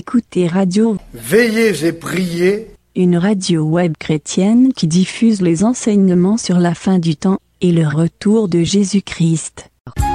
écoutez Radio Veillez et priez, une radio web chrétienne qui diffuse les enseignements sur la fin du temps et le retour de Jésus-Christ.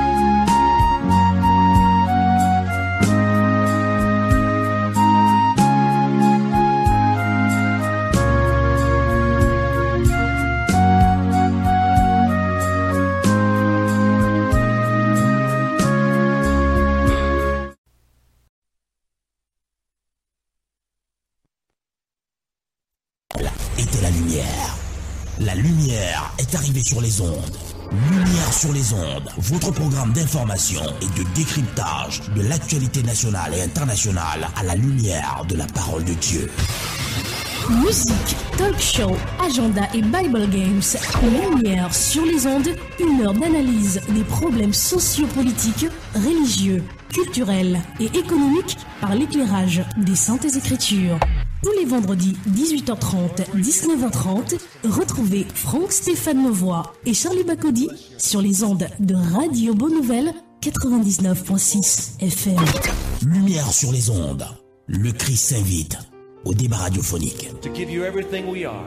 Était la lumière. La lumière est arrivée sur les ondes. Lumière sur les ondes, votre programme d'information et de décryptage de l'actualité nationale et internationale à la lumière de la parole de Dieu. Musique, talk show, agenda et Bible Games. Lumière sur les ondes, une heure d'analyse des problèmes sociopolitiques, religieux, culturels et économiques par l'éclairage des Saintes Écritures. Tous les vendredis 18h30, 19h30, retrouvez Franck Stéphane Mauvois et Charlie Bacody sur les ondes de Radio Bonne Nouvelle 99.6 FM. Lumière sur les ondes, le Christ s'invite au débat radiophonique. To give you everything we are.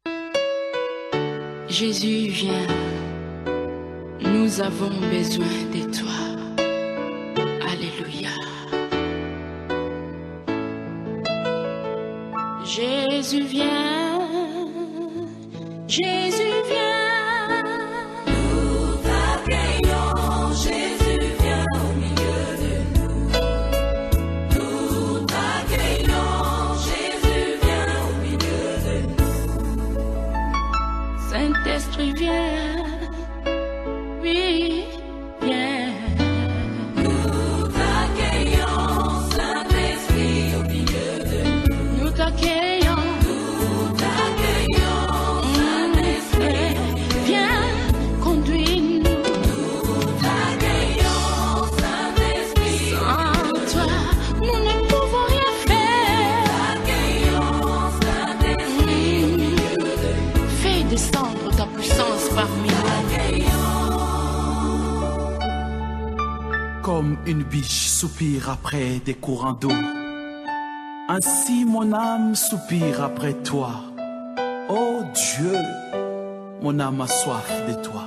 Jésus, viens, nous avons besoin de toi. Alléluia. Jésus, viens, Jésus, viens. Nous t'accueillons, Jésus, viens au milieu de nous. Nous t'accueillons, Jésus, viens au milieu de nous. Saint-Esprit, viens, oui, viens. Nous t'accueillons, Saint-Esprit, au milieu de nous. Nous t'accueillons. Comme une biche soupire après des courants d'eau, ainsi mon âme soupire après toi. Ô Dieu, mon âme a soif de toi.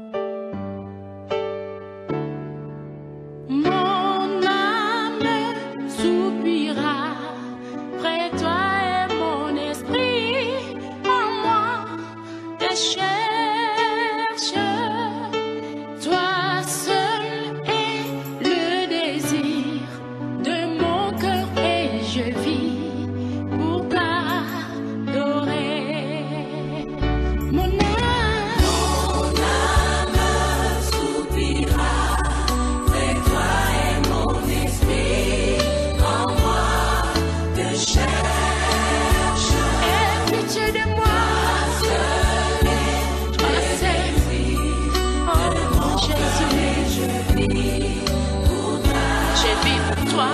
Mon âme soupira près de toi et mon esprit en moi te cherche. Toi seul est le désir de mon cœur et je vis pour t'adorer. Mon âme soupira près de toi et mon esprit en moi te cherche. Aie pitié de moi, seul est toi seul. Oh Jésus, je vis pour toi.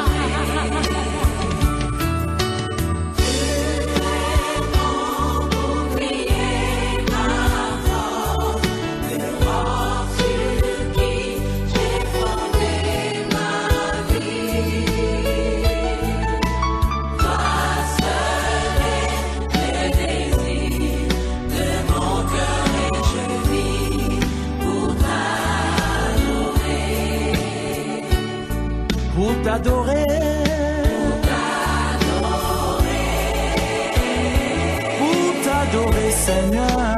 Pour t'adorer, pour t'adorer Seigneur,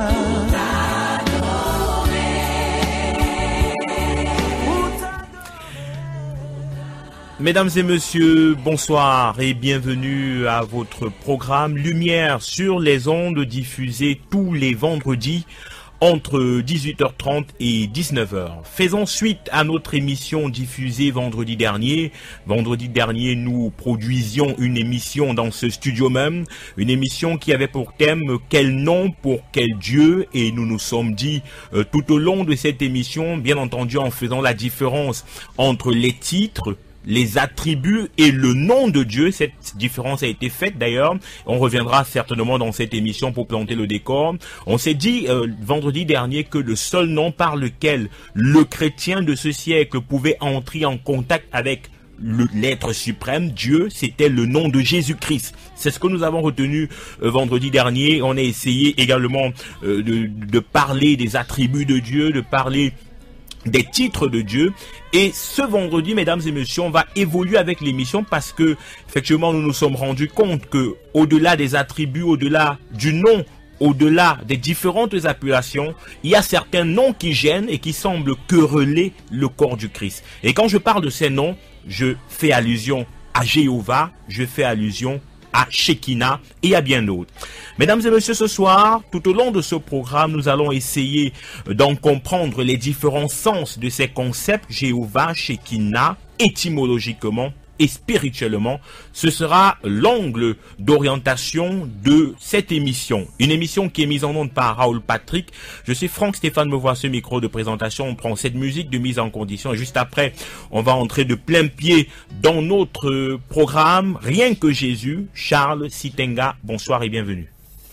Mesdames et messieurs, bonsoir et bienvenue à votre programme Lumière sur les ondes diffusé tous les vendredis entre 18h30 et 19h. Faisons suite à notre émission diffusée vendredi dernier. Vendredi dernier, nous produisions une émission dans ce studio même, une émission qui avait pour thème « Quel nom pour quel Dieu ?» et nous nous sommes dit tout au long de cette émission, bien entendu en faisant la différence entre les titres, les attributs et le nom de Dieu. Cette différence a été faite d'ailleurs. On reviendra certainement dans cette émission pour planter le décor. On s'est dit vendredi dernier que le seul nom par lequel le chrétien de ce siècle pouvait entrer en contact avec l'être suprême, Dieu, c'était le nom de Jésus-Christ. C'est ce que nous avons retenu vendredi dernier. On a essayé également de parler des attributs de Dieu, de parler des titres de Dieu. Et ce vendredi, mesdames et messieurs, on va évoluer avec l'émission parce que effectivement nous nous sommes rendus compte que au-delà des attributs, au-delà du nom, au-delà des différentes appellations, il y a certains noms qui gênent et qui semblent quereller le corps du Christ. Et quand je parle de ces noms, je fais allusion à Jéhovah, je fais allusion à Shekinah et à bien d'autres. Mesdames et messieurs, ce soir, tout au long de ce programme, nous allons essayer d'en comprendre les différents sens de ces concepts, Jéhovah, Shekinah, étymologiquement et spirituellement. Ce sera l'angle d'orientation de cette émission. Une émission qui est mise en onde par Raoul Patrick. Je suis Franck Stéphane, me voit ce micro de présentation. On prend cette musique de mise en condition et juste après, on va entrer de plein pied dans notre programme. Rien que Jésus, Charles Sitenga. Bonsoir et bienvenue.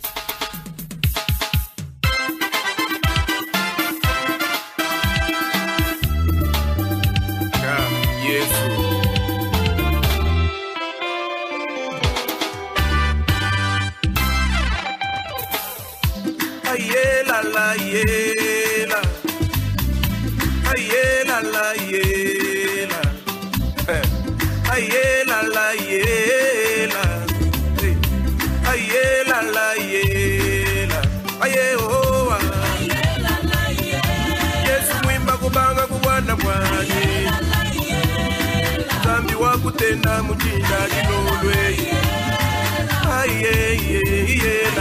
Tena mujinda dilolwe aye la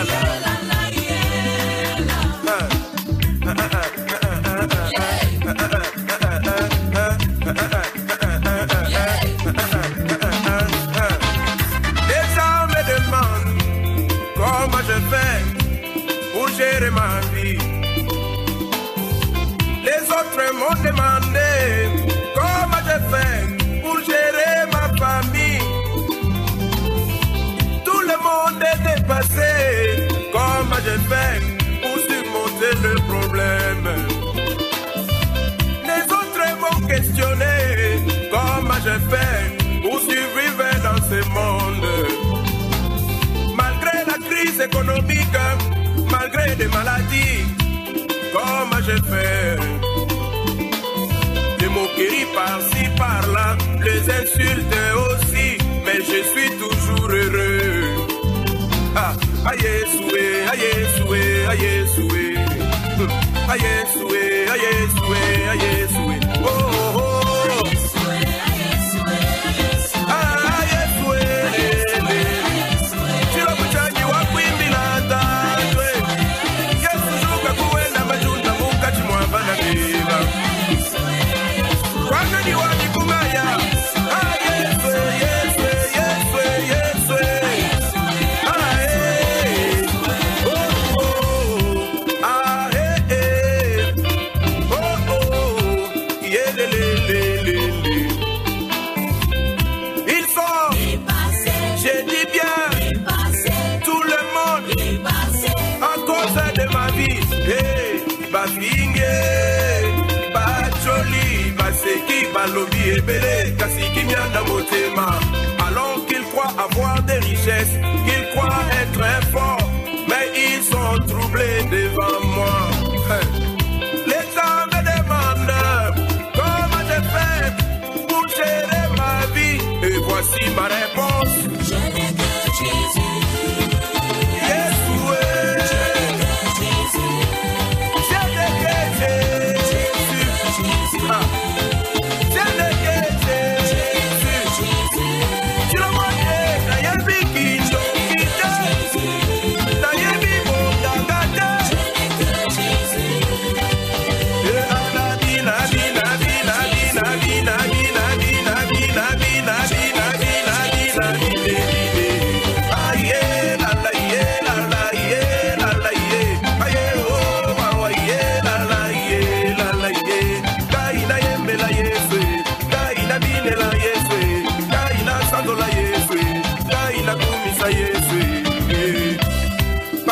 Les gens me demandent comment je fais pour gérer ma vie. Les autres m'ont demandé comment je fais pour gérer ma famille. Tout le monde est dépassé. Comment je fais pour surmonter le problème? Les autres m'ont questionné. Comment je fais pour survivre dans ce monde? Malgré la crise économique, malgré des maladies, comment je fais? Des moqueries par-ci, par-là, les insultes aussi, mais je suis toujours heureux. Ah, aïe soué, aïe soué, aïe soué, aïe soué, aïe soué, aïe soué, oh oh oh. Alors qu'ils croient avoir des richesses, qu'ils croient être très forts, mais ils sont troublés devant moi. Les gens me demandent comment je fais pour gérer ma vie, et voici ma réponse. Je n'ai que Jésus.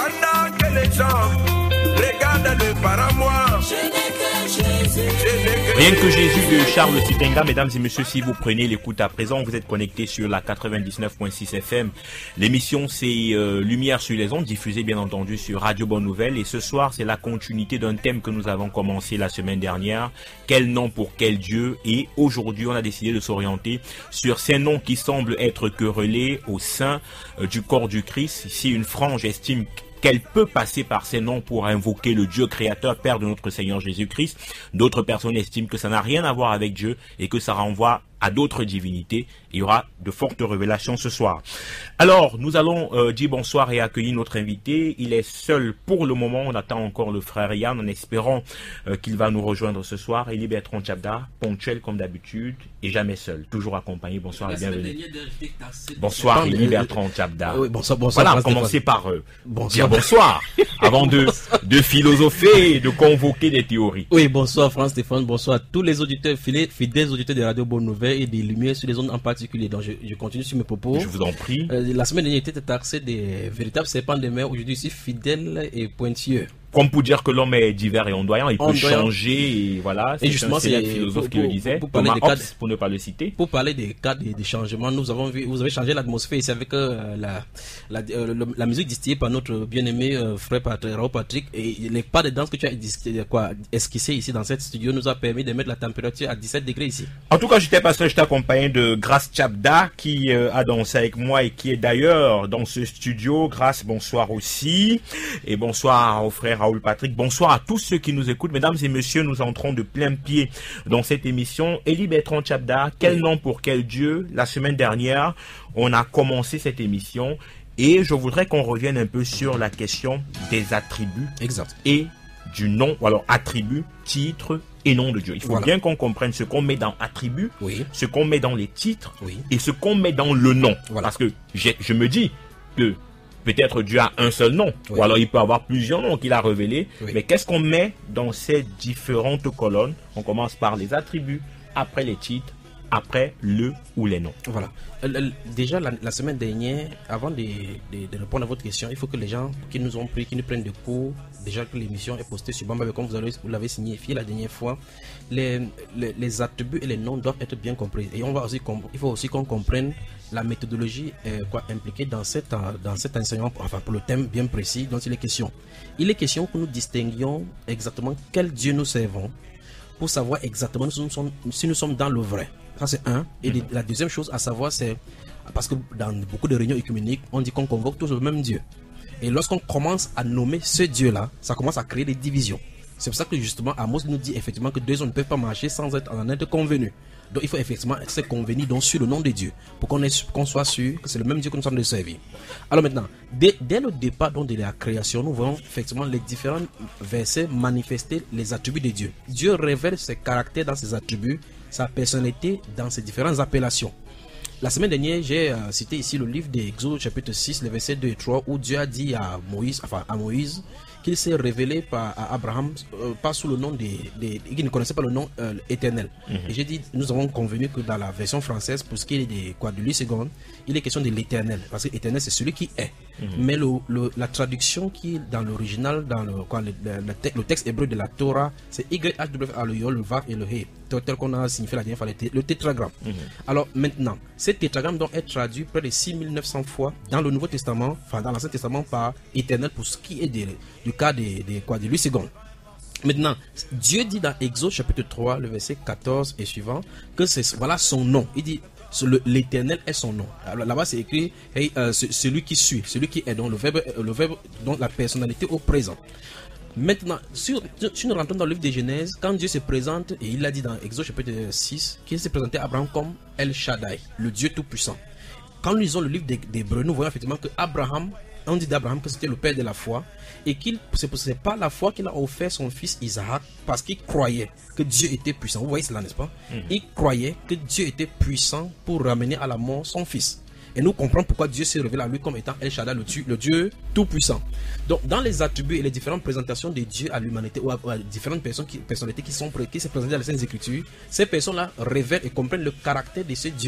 Pendant que les gens regardent de par à moi, je n'ai que Jésus. Je n'ai que Rien que Jésus de Charles Sitenga, mesdames et messieurs, si vous prenez l'écoute à présent, vous êtes connectés sur la 99.6 FM. L'émission c'est Lumière sur les ondes, diffusée bien entendu sur Radio Bonne Nouvelle. Et ce soir, c'est la continuité d'un thème que nous avons commencé la semaine dernière. Quel nom pour quel Dieu? Et aujourd'hui, on a décidé de s'orienter sur ces noms qui semblent être querellés au sein du corps du Christ. Si une frange estime qu'elle peut passer par ces noms pour invoquer le Dieu créateur, Père de notre Seigneur Jésus-Christ. D'autres personnes estiment que ça n'a rien à voir avec Dieu et que ça renvoie à d'autres divinités. Il y aura de fortes révélations ce soir. Alors, nous allons dire bonsoir et accueillir notre invité. Il est seul pour le moment. On attend encore le frère Yann en espérant qu'il va nous rejoindre ce soir. Élie Bertrand Tchabda, ponctuel comme d'habitude et jamais seul. Toujours accompagner. Bonsoir et bienvenue. Bonsoir Élie Bertrand Tchabda. Oui, bonsoir. Voilà, commencer par dire bonsoir avant de philosopher et de convoquer des théories. Oui, bonsoir Stéphane, bonsoir à tous les auditeurs fidèles auditeurs de Radio Bonne Nouvelle et des Lumières sur les ondes en particulier. Donc je continue sur mes propos. Je vous en prie. La semaine dernière, j'étais taxé des véritables serpents de mer. Aujourd'hui, je suis fidèle et pointilleux. Comme pour dire que l'homme est divers et ondoyant, il peut changer, et voilà. Et justement, c'est le philosophe qui le disait. Pour ne pas le citer. Pour parler des cas de changements, nous avons vu, vous avez changé l'atmosphère ici avec la musique distillée par notre bien-aimé frère Raoul Patrick, et les pas de danse que tu as esquissé ici dans cette studio nous a permis de mettre la température à 17 degrés ici. En tout cas, j'étais pas seul, j'étais accompagné de Grace Tchabda qui a dansé avec moi et qui est d'ailleurs dans ce studio. Grace, bonsoir aussi. Et bonsoir au frère Raoul Patrick. Bonsoir à tous ceux qui nous écoutent. Mesdames et messieurs, nous entrons de plein pied dans cette émission. Élie Bertrand Tchabda, quel nom pour quel Dieu? La semaine dernière, on a commencé cette émission et je voudrais qu'on revienne un peu sur la question des attributs. Exact. Et du nom, ou alors attributs, titres et nom de Dieu. Il faut bien qu'on comprenne ce qu'on met dans attributs, ce qu'on met dans les titres et ce qu'on met dans le nom. Parce que je me dis que peut-être Dieu a un seul nom, ou alors il peut avoir plusieurs noms qu'il a révélés. Mais qu'est-ce qu'on met dans ces différentes colonnes? On commence par les attributs, après les titres, après le ou les noms. Voilà. Déjà, la semaine dernière, avant de répondre à votre question, il faut que les gens qui nous ont pris, qui nous prennent de cours, déjà que l'émission est postée sur Bamba, comme vous l'avez signifié la dernière fois, les attributs et les noms doivent être bien compris. Et il faut aussi qu'on comprenne la méthodologie impliquée dans cet enseignement, enfin pour le thème bien précis dont il est question. Il est question que nous distinguions exactement quel Dieu nous servons pour savoir exactement si nous sommes dans le vrai. Ça c'est un. Et la deuxième chose à savoir, c'est parce que dans beaucoup de réunions œcuméniques, on dit qu'on convoque tous le même Dieu. Et lorsqu'on commence à nommer ce Dieu-là, ça commence à créer des divisions. C'est pour ça que justement Amos nous dit effectivement que deux hommes ne peuvent pas marcher sans être en être convenus. Donc il faut effectivement se convenir donc sur le nom de Dieu pour qu'on soit sûr que c'est le même Dieu que nous sommes de servir. Alors maintenant, dès le départ donc de la création, nous voyons effectivement les différents versets manifester les attributs de Dieu. Dieu révèle ses caractères dans ses attributs, sa personnalité dans ses différentes appellations. La semaine dernière, j'ai cité ici le livre d'Exode chapitre 6, les versets 2 et 3, où Dieu a dit à Moïse qu'il s'est révélé à Abraham, pas sous le nom qu'il ne connaissait pas le nom éternel. Et j'ai dit, nous avons convenu que dans la version française, pour ce qui est de lui second, il est question de l'éternel, parce que l'éternel c'est celui qui est. Mais la traduction qui est dans l'original, dans le texte hébreu de la Torah, c'est YHWH, le Yol, le Vav et le He, tel qu'on a signifié la dernière fois, le tétragramme. Alors maintenant, ce tétragramme doit être traduit près de 6900 fois dans le Nouveau Testament, enfin dans l'Ancien Testament par éternel pour ce qui est du cas de lui second. Maintenant, Dieu dit dans Exode chapitre 3, le verset 14 et suivant, que voilà son nom. Il dit l'éternel est son nom. Alors, là-bas c'est écrit celui qui suit, celui qui est, donc le verbe dont la personnalité au présent. Maintenant, si nous rentrons dans le livre de Genèse, quand Dieu se présente, et il l'a dit dans Exode chapitre 6, qu'il s'est présenté à Abraham comme El Shaddai, le Dieu tout-puissant. Quand nous lisons le livre d'Hébreux, nous voyons effectivement que Abraham, on dit d'Abraham que c'était le père de la foi, et c'est pas la foi qu'il a offert son fils Isaac, parce qu'il croyait que Dieu était puissant. Vous voyez cela, n'est-ce pas? Il croyait que Dieu était puissant pour ramener à la mort son fils. Et nous comprenons pourquoi Dieu s'est révélé à lui comme étant El Shaddai, le Dieu tout-puissant. Donc, dans les attributs et les différentes présentations de Dieu à l'humanité, ou à différentes personnalités qui se présentent dans les Saintes Écritures, ces personnes-là révèlent et comprennent le caractère de ce Dieu-là.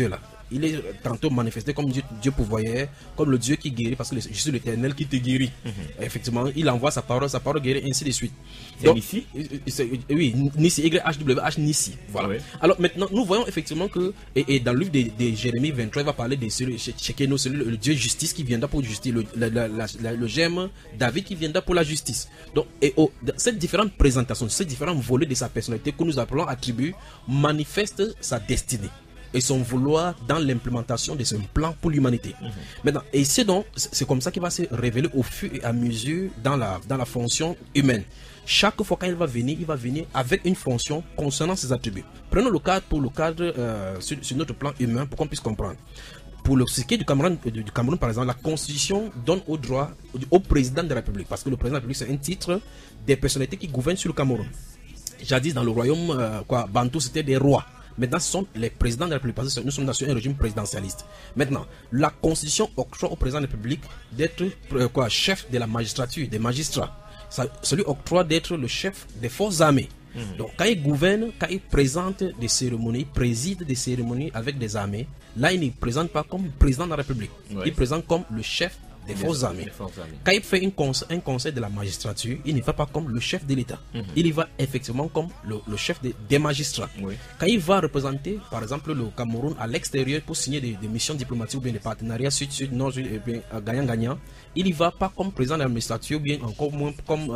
il est tantôt manifesté comme Dieu pourvoyeur, comme le Dieu qui guérit, parce que je suis l'Éternel qui te guérit. Effectivement, il envoie sa parole guérit, ainsi de suite. C'est Nissi? Oui, Nissi, YHWH Nissi. Voilà. Ouais. Alors maintenant, nous voyons effectivement que, et dans le livre de Jérémie 23, il va parler de Shekinah, le Dieu justice qui viendra pour justice, le germe David qui viendra pour la justice. Donc, cette différente présentation, ces différents volets de sa personnalité que nous appelons attributs, manifestent sa destinée et son vouloir dans l'implémentation de ce plan pour l'humanité. Maintenant, et c'est comme ça qu'il va se révéler au fur et à mesure dans la fonction humaine. Chaque fois qu'il va venir avec une fonction concernant ses attributs. Prenons le cadre sur notre plan humain pour qu'on puisse comprendre. Pour ce qui est du Cameroun, par exemple, la Constitution donne au droit au président de la République, parce que le président de la République, c'est un titre des personnalités qui gouvernent sur le Cameroun. Jadis, dans le royaume Bantou, c'était des rois. Maintenant, ce sont les présidents de la République, parce que nous sommes dans un régime présidentialiste. Maintenant, la Constitution octroie au président de la République d'être chef de la magistrature, des magistrats. Ça lui octroie d'être le chef des forces armées. Donc, quand il gouverne, quand il présente des cérémonies, il préside des cérémonies avec des armées, là, il ne présente pas comme président de la République. Il présente comme le chef des forces armées. Quand il fait un conseil de la magistrature, il ne va pas comme le chef de l'État. Il y va effectivement comme le chef des magistrats. Quand il va représenter, par exemple, le Cameroun à l'extérieur pour signer des missions diplomatiques ou bien des partenariats sud-sud, nord-sud, et bien gagnant-gagnant, il n'y va pas comme président de la magistrature ou bien encore moins comme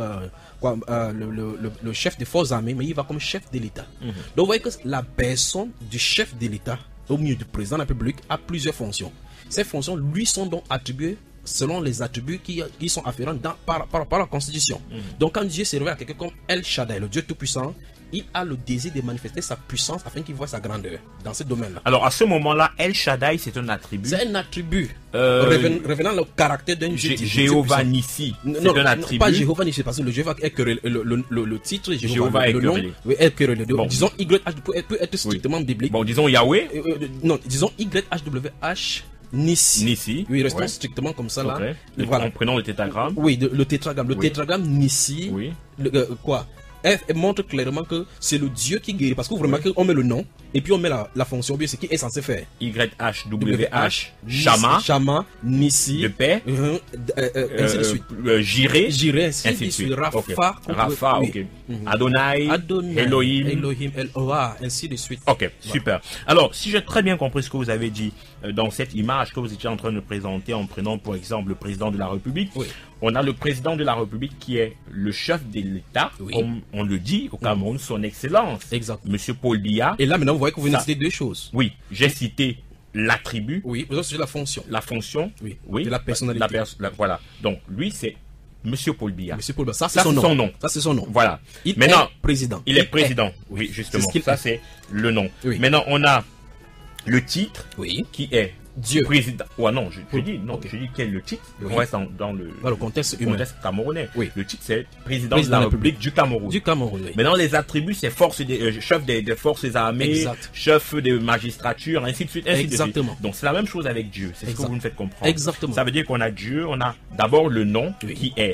le chef des forces armées, mais il va comme chef de l'État. Donc vous voyez que la personne du chef de l'État, au milieu du président de la République, a plusieurs fonctions. Ces fonctions lui sont donc attribuées selon les attributs qui sont afférents par la Constitution. Donc quand Dieu se révèle à quelqu'un comme El Shaddai, le Dieu Tout-Puissant, il a le désir de manifester sa puissance afin qu'il voit sa grandeur dans ce domaine-là. Alors à ce moment-là, El Shaddai, c'est un attribut. C'est un attribut révélant le caractère d'un Dieu. Jéhovah Nissi, c'est un attribut. Non, pas Jéhovah Nissi, parce que le Jéhovah est querellé. Le titre Jéhovah est querellé. Oui, est querellé. Bon. Disons YH peut être strictement biblique. Bon, disons Yahweh. Non, disons YHWH Nissi. Oui, restons strictement comme ça là. Voilà. En prenant le tétragramme. Oui, le tétragramme. Le tétragramme Nissi. Oui. Elle montre clairement que c'est le Dieu qui guérit. Parce que vous remarquez, on met le nom et puis on met la fonction, bien ce qu'il est censé faire. YHWH, Shama, Nissi, de paix, ainsi de suite. Jireh, ainsi de suite. Rafa, ok. Adonai, Elohim, ainsi de suite. Ok, super. Alors, si j'ai très bien compris ce que vous avez dit dans cette image que vous étiez en train de présenter en prenant pour exemple le président de la République, on a le président de la République qui est le chef de l'État, comme on le dit au Cameroun, son excellence, Monsieur Paul Biya. Et là maintenant vous voyez que vous venez de citer deux choses. Oui, j'ai cité l'attribut. Oui, vous avez cité la fonction. La fonction. Oui. De la personnalité. Voilà. Donc lui c'est Monsieur Paul Biya. Monsieur Paul Biya, ça c'est son nom. Ça c'est son nom. Voilà. Maintenant, président. Il est président. Oui, justement. Ça c'est le nom. Maintenant on a le titre qui est Dieu. Président. Ouais, non, je dis quel est le titre. On reste dans le contexte camerounais. Le titre c'est président de la République du Cameroun. Maintenant les attributs c'est chef des forces armées, chef de magistrature, ainsi de suite. Exactement. Donc c'est la même chose avec Dieu. C'est ce que vous nous faites comprendre. Exactement. Ça veut dire qu'on a Dieu, on a d'abord le nom qui est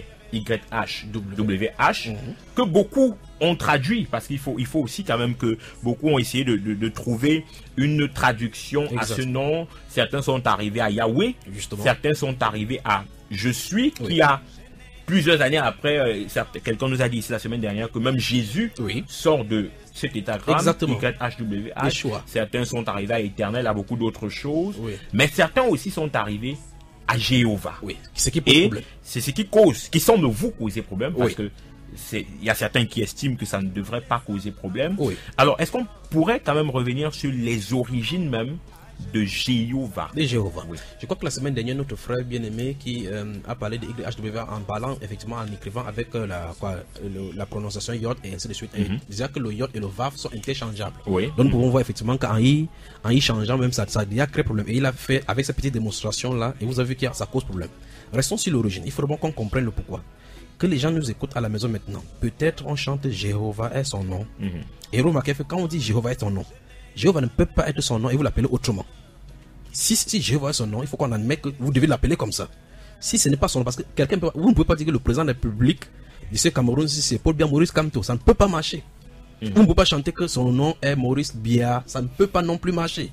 YHWH que beaucoup ont traduit, parce qu'il faut aussi quand même que beaucoup ont essayé de trouver une traduction à ce nom. Certains sont arrivés à Yahweh, certains sont arrivés à Je suis, qui a plusieurs années après, quelqu'un nous a dit ici la semaine dernière que même Jésus sort de cet étagramme, YHWH. Certains sont arrivés à Éternel, à beaucoup d'autres choses, mais certains aussi sont arrivés à Jéhovah. C'est ce qui pose problème. C'est ce qui semble vous causer problème, parce que il y a certains qui estiment que ça ne devrait pas causer problème. Alors, est-ce qu'on pourrait quand même revenir sur les origines même de Jéhovah? Je crois que la semaine dernière, notre frère bien-aimé qui a parlé de YHWH en parlant, effectivement, en écrivant avec la prononciation Yod et ainsi de suite. Il disait que le Yod et le Vav sont interchangeables. Donc, nous pouvons voir effectivement qu'en y changeant même, ça a déjà créé problème. Et il a fait avec cette petite démonstration-là, et vous avez vu que ça cause problème. Restons sur l'origine. Il faut bon qu'on comprenne le pourquoi. Que les gens nous écoutent à la maison maintenant. Peut-être on chante Jéhovah est son nom. Et remarquez que quand on dit Jéhovah est son nom, Jéhovah ne peut pas être son nom et vous l'appelez autrement. Si Jéhovah est son nom, il faut qu'on admette que vous devez l'appeler comme ça. Si ce n'est pas son nom, parce que vous ne pouvez pas dire que le président de la République de ce Cameroun, si c'est Paul Biya Maurice Kamto, ça ne peut pas marcher. Vous ne pouvez pas chanter que son nom est Maurice Biya, ça ne peut pas non plus marcher.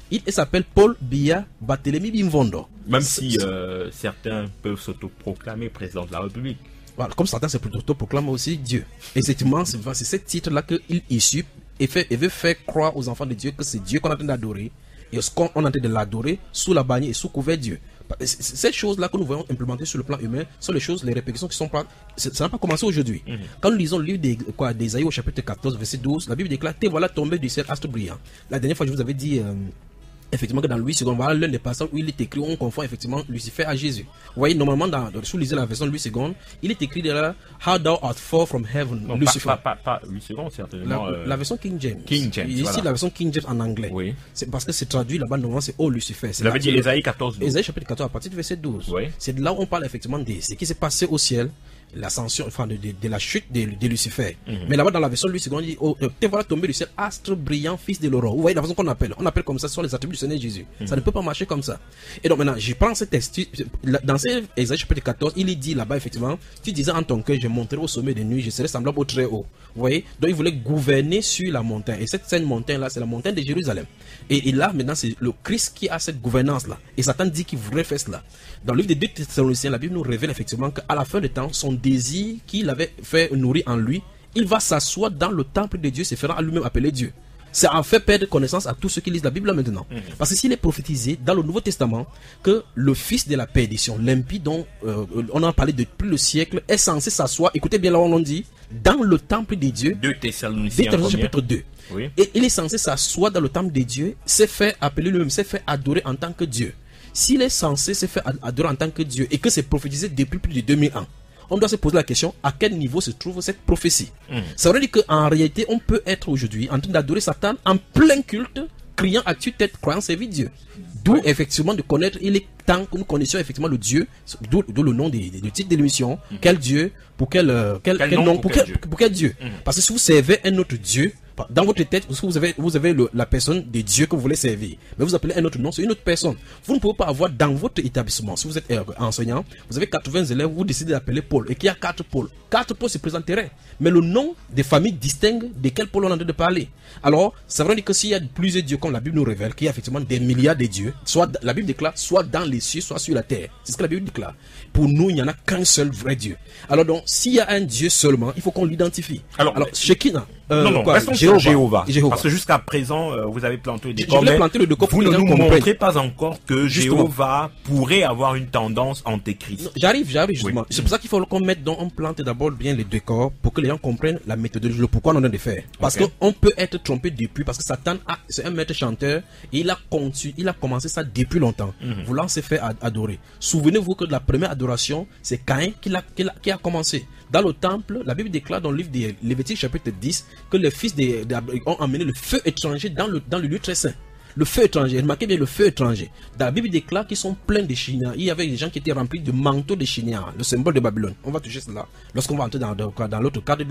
Il s'appelle Paul Biya Barthélemy Bimvondo. Même si certains peuvent s'autoproclamer président de la République. Voilà, comme certains s'autoproclament aussi Dieu. Effectivement, c'est ce titre-là qu'il issu et veut faire croire aux enfants de Dieu que c'est Dieu qu'on est en train d'adorer. Et ce qu'on est en train de l'adorer sous la bannière et sous couvert Dieu. Ces choses-là que nous voyons implémentées sur le plan humain sont les choses, les répercussions qui sont pas. Ça n'a pas commencé aujourd'hui. Quand nous lisons le livre d'Ésaïe au chapitre 14, verset 12, la Bible déclare: Te voilà tombé du ciel, astre brillant. La dernière fois, je vous avais dit. Effectivement, que dans Louis II, voilà l'un des passages où il est écrit, on confond effectivement Lucifer à Jésus. Vous voyez, normalement, si vous lisez la version Louis II, il est écrit de là, How thou art fall from heaven. Non, Lucifer. Pas Louis II, certainement. La version King James. King James. Ici, voilà. la version King James en anglais. Oui. C'est parce que c'est traduit là-bas, normalement, c'est Oh Lucifer. Ça veut dire Ésaïe 14. Ésaïe chapitre 14, à partir du verset 12. Oui. C'est de là où on parle effectivement de ce qui s'est passé au ciel. L'ascension, enfin de la chute de Lucifer. Mais là-bas dans la version Louis II, on dit: oh, te voilà tombé du ciel, astre brillant, fils de l'aurore. Vous voyez la façon qu'on appelle. On appelle comme ça, ce sont les attributs du Seigneur Jésus. Ça ne peut pas marcher comme ça. Et donc maintenant, je prends ce texte. Dans Ésaïe chapitre 14, il est dit là-bas effectivement: tu disais en ton cœur, je monterai au sommet des nuits, je serai semblable au très haut. Vous voyez? Donc il voulait gouverner sur la montagne. Et cette sainte montagne-là, c'est la montagne de Jérusalem. Et là, maintenant, c'est le Christ qui a cette gouvernance-là. Et Satan dit qu'il voudrait faire cela. Dans le livre des 2 Thessaloniciens, la Bible nous révèle effectivement qu'à la fin du temps, son désir qu'il avait fait nourrir en lui, il va s'asseoir dans le temple de Dieu, se fera à lui-même appeler Dieu. Ça en fait perdre connaissance à tous ceux qui lisent la Bible là maintenant. Parce que s'il est prophétisé dans le Nouveau Testament que le fils de la perdition, l'impie dont on a parlé depuis le siècle, est censé s'asseoir, écoutez bien là on l'on dit, dans le temple de Dieu. 2 Thessaloniciens chapitre 2. Oui. Et il est censé s'asseoir dans le temple de Dieu, s'est fait appeler lui-même, s'est fait adorer en tant que Dieu. S'il est censé se faire adorer en tant que Dieu et que c'est prophétisé depuis plus de 2000 ans, on doit se poser la question: à quel niveau se trouve cette prophétie? Ça veut dire qu'en réalité, on peut être aujourd'hui en train d'adorer Satan en plein culte, criant à tue-tête, croyant servir Dieu. D'où effectivement de connaître, il est temps que nous connaissions effectivement le Dieu, d'où le nom du titre de l'émission. Quel Dieu, pour quel nom, pour quel Dieu. Parce que si vous servez un autre Dieu, dans votre tête, vous avez la personne de Dieu que vous voulez servir. Mais vous appelez un autre nom, c'est une autre personne. Vous ne pouvez pas avoir dans votre établissement, si vous êtes enseignant, vous avez 80 élèves, vous décidez d'appeler Paul et qu'il y a 4 Paul. 4 Paul se présenteraient. Mais le nom des familles distingue de quel Paul on est en train de parler. Alors, ça veut dire que s'il y a plusieurs dieux, comme la Bible nous révèle, qu'il y a effectivement des milliards de dieux, soit la Bible déclare, soit dans les cieux, soit sur la terre. C'est ce que la Bible déclare. Pour nous, il n'y en a qu'un seul vrai Dieu. Alors donc, s'il y a un Dieu seulement, il faut qu'on l'identifie. Alors Shekinah. Restons sur Jéhovah. Parce que jusqu'à présent, vous avez planté le décor. Vous ne nous montrez pas encore que Jéhovah pourrait avoir une tendance antéchrist. J'arrive justement. Oui. C'est pour ça qu'il faut qu'on mette on plante d'abord bien les décors pour que les gens comprennent la méthodologie, le pourquoi on est en train de faire. Parce qu'on peut être trompé depuis, parce que Satan c'est un maître chanteur et il a commencé ça depuis longtemps, voulant se faire adorer. Souvenez-vous que la première adoration, c'est Caïn qui a commencé. Dans le temple, la Bible déclare dans le livre de Lévitique chapitre 10 que les fils ont amené le feu étranger dans le lieu très saint. Le feu étranger, remarquez bien le feu étranger. Dans la Bible déclare qu'ils sont pleins de chignards. Il y avait des gens qui étaient remplis de manteaux de chignards, le symbole de Babylone. On va toucher cela lorsqu'on va entrer dans l'autre cadre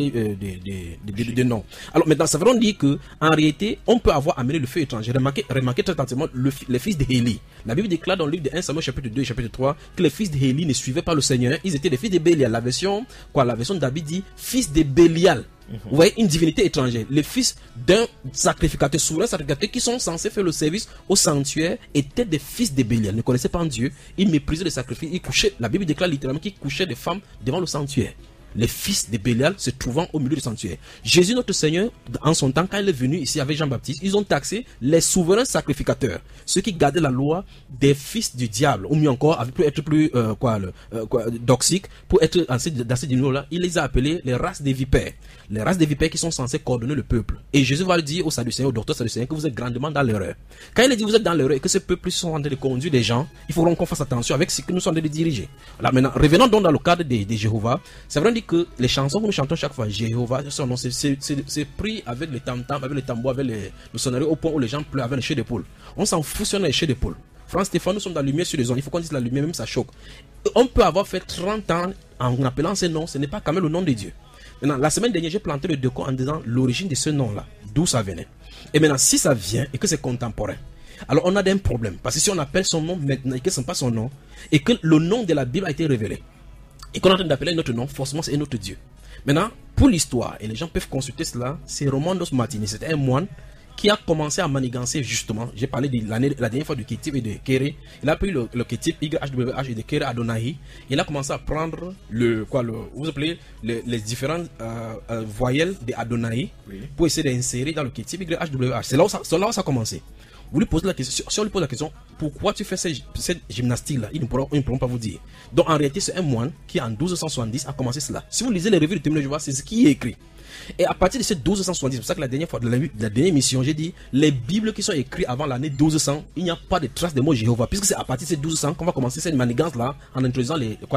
des noms. Alors maintenant, ça veut dire que en réalité, on peut avoir amené le feu étranger. Remarquez très attentivement les fils d'Élie. La Bible déclare dans le livre de 1 Samuel chapitre 2 et chapitre 3 que les fils d'Élie ne suivaient pas le Seigneur. Ils étaient des fils de Bélial. La version de David dit fils de Bélial. Vous voyez, une divinité étrangère. Les fils d'un sacrificateur, souverain sacrificateur, qui sont censés faire le service au sanctuaire, étaient des fils de Bélial. Ne connaissaient pas Dieu. Ils méprisaient les sacrifices. Ils couchaient. La Bible déclare littéralement qu'ils couchaient des femmes devant le sanctuaire. Les fils de Bélial se trouvant au milieu du sanctuaire. Jésus, notre Seigneur, en son temps, quand il est venu ici avec Jean-Baptiste, ils ont taxé les souverains sacrificateurs, ceux qui gardaient la loi des fils du diable, ou mieux encore, pour être plus doxique, pour être dans ces niveau-là, il les a appelés les races des vipères. Les races des vipères qui sont censées coordonner le peuple. Et Jésus va le dire aux Sadducéens, aux docteurs Sadducéens, que vous êtes grandement dans l'erreur. Quand il dit vous êtes dans l'erreur et que ces peuples sont en train de conduire des gens, il faudra qu'on fasse attention avec ce que nous sommes en train de diriger. Là maintenant, revenons donc dans le cadre de Jéhovah. C'est vrai que les chansons que nous chantons chaque fois, Jéhovah, c'est pris avec les tam-tams, avec les tambours, avec le sonnerie au point où les gens pleurent avec les chais d'épaule. On s'en fout sur les chais d'épaule. Frère Stéphane, nous sommes dans la lumière sur les ondes. Il faut qu'on dise la lumière, même ça choque. On peut avoir fait 30 ans en appelant ces noms, ce n'est pas quand même le nom de Dieu. Maintenant, la semaine dernière, j'ai planté le décor en disant l'origine de ce nom-là, d'où ça venait. Et maintenant, si ça vient et que c'est contemporain, alors on a un problème. Parce que si on appelle son nom maintenant et que ce n'est pas son nom, et que le nom de la Bible a été révélé, et qu'on est en train d'appeler notre nom, forcément c'est un autre Dieu. Maintenant, pour l'histoire, et les gens peuvent consulter cela, c'est Romandos Martini, c'était un moine qui a commencé à manigancer justement. J'ai parlé de la dernière fois de Ketib et de Kéré. Il a pris le Ketib YHWH et de Kéré Adonai. Il a commencé à prendre vous appelez les différentes voyelles de Adonai pour essayer d'insérer dans le Ketib YHWH. C'est là où ça a commencé. Vous lui posez la question, si on lui pose la question, pourquoi tu fais cette gymnastique-là, ils ne pourront pas vous dire. Donc en réalité, c'est un moine qui en 1270 a commencé cela. Si vous lisez les revues de Témoins de Jéhovah, c'est ce qui est écrit. Et à partir de cette 1270, c'est pour ça que la dernière fois, de la dernière émission, j'ai dit, les Bibles qui sont écrites avant l'année 1200, il n'y a pas de traces des mots Jéhovah, puisque c'est à partir de cette 1200 qu'on va commencer cette manigance-là, en introduisant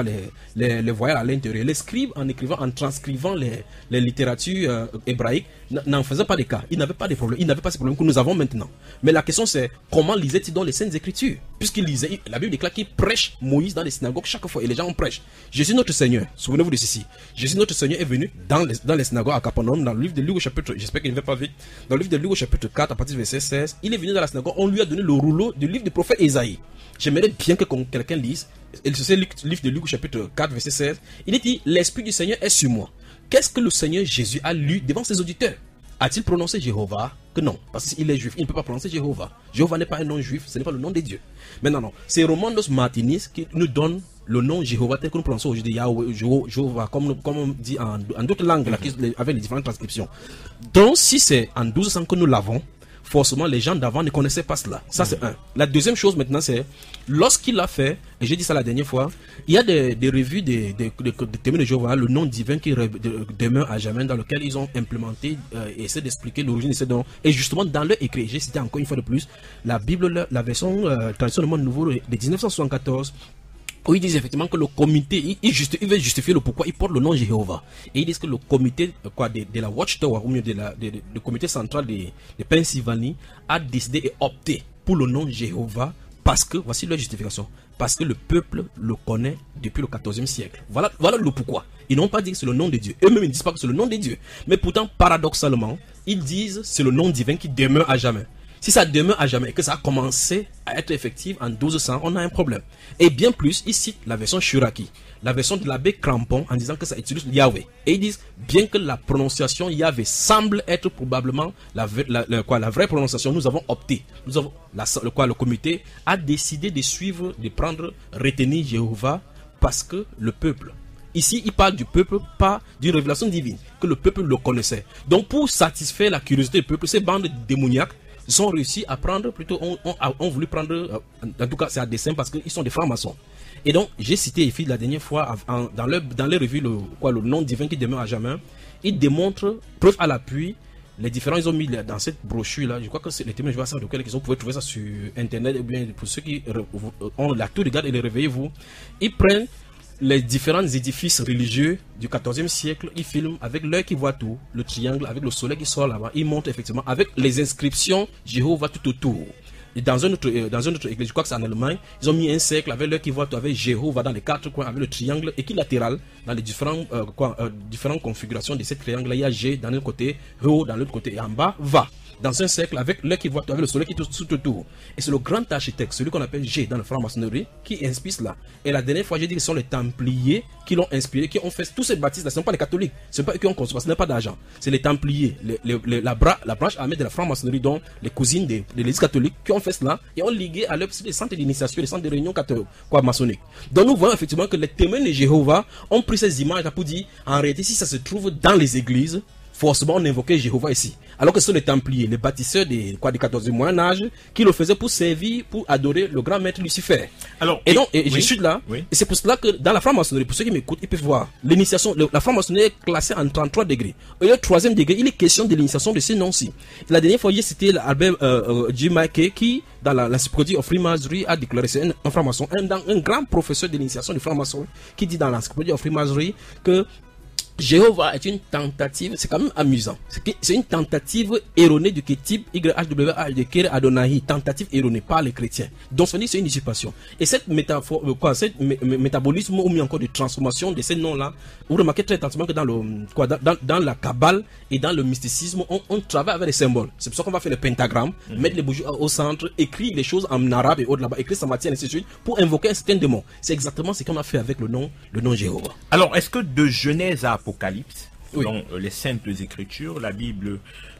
les voyelles à l'intérieur. Les scribes, en transcrivant les littératures hébraïques, n'en faisaient pas de cas. Ils n'avaient pas de problème. Ils n'avaient pas ces problèmes que nous avons maintenant. Mais la question c'est, comment lisaient-ils dans les Saintes Écritures? Puisqu'ils lisaient, la Bible déclare qu'ils prêchent Moïse dans les synagogues chaque fois, et les gens en prêchent. Jésus notre Seigneur, souvenez-vous de ceci. Jésus notre Seigneur est venu dans les synagogues à Capernaum, dans le livre de Luc au chapitre, j'espère qu'il ne va pas vite, dans le livre de Luc au chapitre 4 à partir du verset 16, il est venu dans la synagogue, on lui a donné le rouleau du livre du prophète Ésaïe. J'aimerais bien que quelqu'un lise, c'est le livre de Luc au chapitre 4 verset 16, il dit, l'Esprit du Seigneur est sur moi. Qu'est-ce que le Seigneur Jésus a lu devant ses auditeurs? A-t-il prononcé Jéhovah? Que non, parce qu'il est juif, il ne peut pas prononcer Jéhovah. Jéhovah n'est pas un nom juif, ce n'est pas le nom de Dieu. Maintenant, non, c'est Romanos Martinis qui nous donne le nom Jéhovah tel que nous prononçons aujourd'hui, Yahweh, Jéhovah, comme on dit en d'autres langues, avec les différentes transcriptions. Donc, si c'est en 1200 que nous l'avons, forcément, les gens d'avant ne connaissaient pas cela. Ça, c'est un. La deuxième chose maintenant, c'est, lorsqu'il l'a fait, et j'ai dit ça la dernière fois, il y a des revues de Témoins de Jéhovah, le nom divin qui demeure à jamais, dans lequel ils ont implémenté et essaient d'expliquer l'origine de ces noms. Et justement, dans leur écrit, j'ai cité encore une fois de plus, la Bible, la version Tradition du Monde Nouveau de 1974, où ils disent effectivement que le comité, ils veulent justifier le pourquoi ils portent le nom Jéhovah. Et ils disent que le comité de la Watchtower, ou mieux le comité central de Pennsylvanie, a décidé et opté pour le nom Jéhovah parce que, voici leur justification, parce que le peuple le connaît depuis le 14e siècle. Voilà le pourquoi. Ils n'ont pas dit que c'est le nom de Dieu. Eux-mêmes, ils ne disent pas que c'est le nom de Dieu. Mais pourtant, paradoxalement, ils disent que c'est le nom divin qui demeure à jamais. Si ça demeure à jamais et que ça a commencé à être effectif en 1200, on a un problème. Et bien plus, ils citent la version Shuraki, la version de l'abbé Crampon, en disant que ça utilise Yahweh. Et ils disent, bien que la prononciation Yahweh semble être probablement la vraie prononciation, nous avons opté. Le comité a décidé de suivre, de retenir Jéhovah parce que le peuple. Ici, il parle du peuple, pas d'une révélation divine, que le peuple le connaissait. Donc, pour satisfaire la curiosité du peuple, ces bandes démoniaques ont réussi à prendre, plutôt ont voulu prendre, en tout cas c'est à dessein parce qu'ils sont des francs-maçons. Et donc j'ai cité ici la dernière fois dans les revues le nom divin qui demeure à jamais. Ils démontrent, preuve à l'appui, les différents, ils ont mis dans cette brochure là, je crois que c'est les témoins de Jéhovah auxquels ils ont pu trouver ça sur internet, ou bien pour ceux qui ont la tour de garde et les réveillez-vous, ils prennent les différents édifices religieux du 14e siècle, ils filment avec l'œil qui voit tout, le triangle avec le soleil qui sort là-bas, ils montrent effectivement avec les inscriptions Jéhovah tout autour. Et dans un autre église, je crois que c'est en Allemagne, ils ont mis un cercle avec l'œil qui voit tout, avec Jéhovah dans les quatre coins, avec le triangle équilatéral dans les différentes configurations de cette triangle-là. Il y a G dans un côté, Ho dans l'autre côté, et en bas, Va. Dans un cercle avec l'œil qui voit tout, avec le soleil qui est tout autour. Et c'est le grand architecte, celui qu'on appelle G dans la franc-maçonnerie, qui inspire cela. Et la dernière fois, j'ai dit que ce sont les Templiers qui l'ont inspiré, qui ont fait tous ces baptêmes. Ce ne sont pas les catholiques, ce ne sont pas eux qui ont construit, ce n'est pas d'argent. C'est les Templiers, la branche armée de la franc-maçonnerie, dont les cousines de l'église catholique, qui ont fait cela et ont ligué à leur les centres d'initiation, les centres de réunion maçonniques. Donc nous voyons effectivement que les témoins de Jéhovah ont pris ces images pour dire, en réalité, si ça se trouve dans les églises, forcément on invoquait Jéhovah ici. Alors que ce sont les Templiers, les bâtisseurs du 14e Moyen-Âge, qui le faisaient pour servir, pour adorer le grand maître Lucifer. Alors, je suis là, et c'est pour cela que dans la franc-maçonnerie, pour ceux qui m'écoutent, ils peuvent voir l'initiation, la franc-maçonnerie est classée en 33 degrés. Et le 3e degré, il est question de l'initiation de ces noms-ci. La dernière fois, j'ai cité l'Albert G. Mackey, qui, dans l'Encyclopédie of Freemasonry, a déclaré, c'est un franc-maçon, un grand professeur de l'initiation du franc-maçon, qui dit dans l'Encyclopédie of Freemasonry que Jéhovah est une tentative, c'est quand même amusant. C'est une tentative erronée du type YHWH de Kéré Adonai, tentative erronée par les chrétiens. Donc, c'est une usurpation. Et cette métaphore, cette métabolisme ou mieux encore de transformation de ces noms-là, vous remarquez très attentivement que dans la Kabbale et dans le mysticisme, on travaille avec les symboles. C'est pour ça qu'on va faire le pentagramme, mettre les bougies au centre, écrire les choses en arabe et autres là-bas, écrire sa matière, et ainsi de suite, pour invoquer un certain démon. C'est exactement ce qu'on a fait avec le nom Jéhovah. Alors, est-ce que de Genèse à Apocalypse, dans les Saintes Écritures, la Bible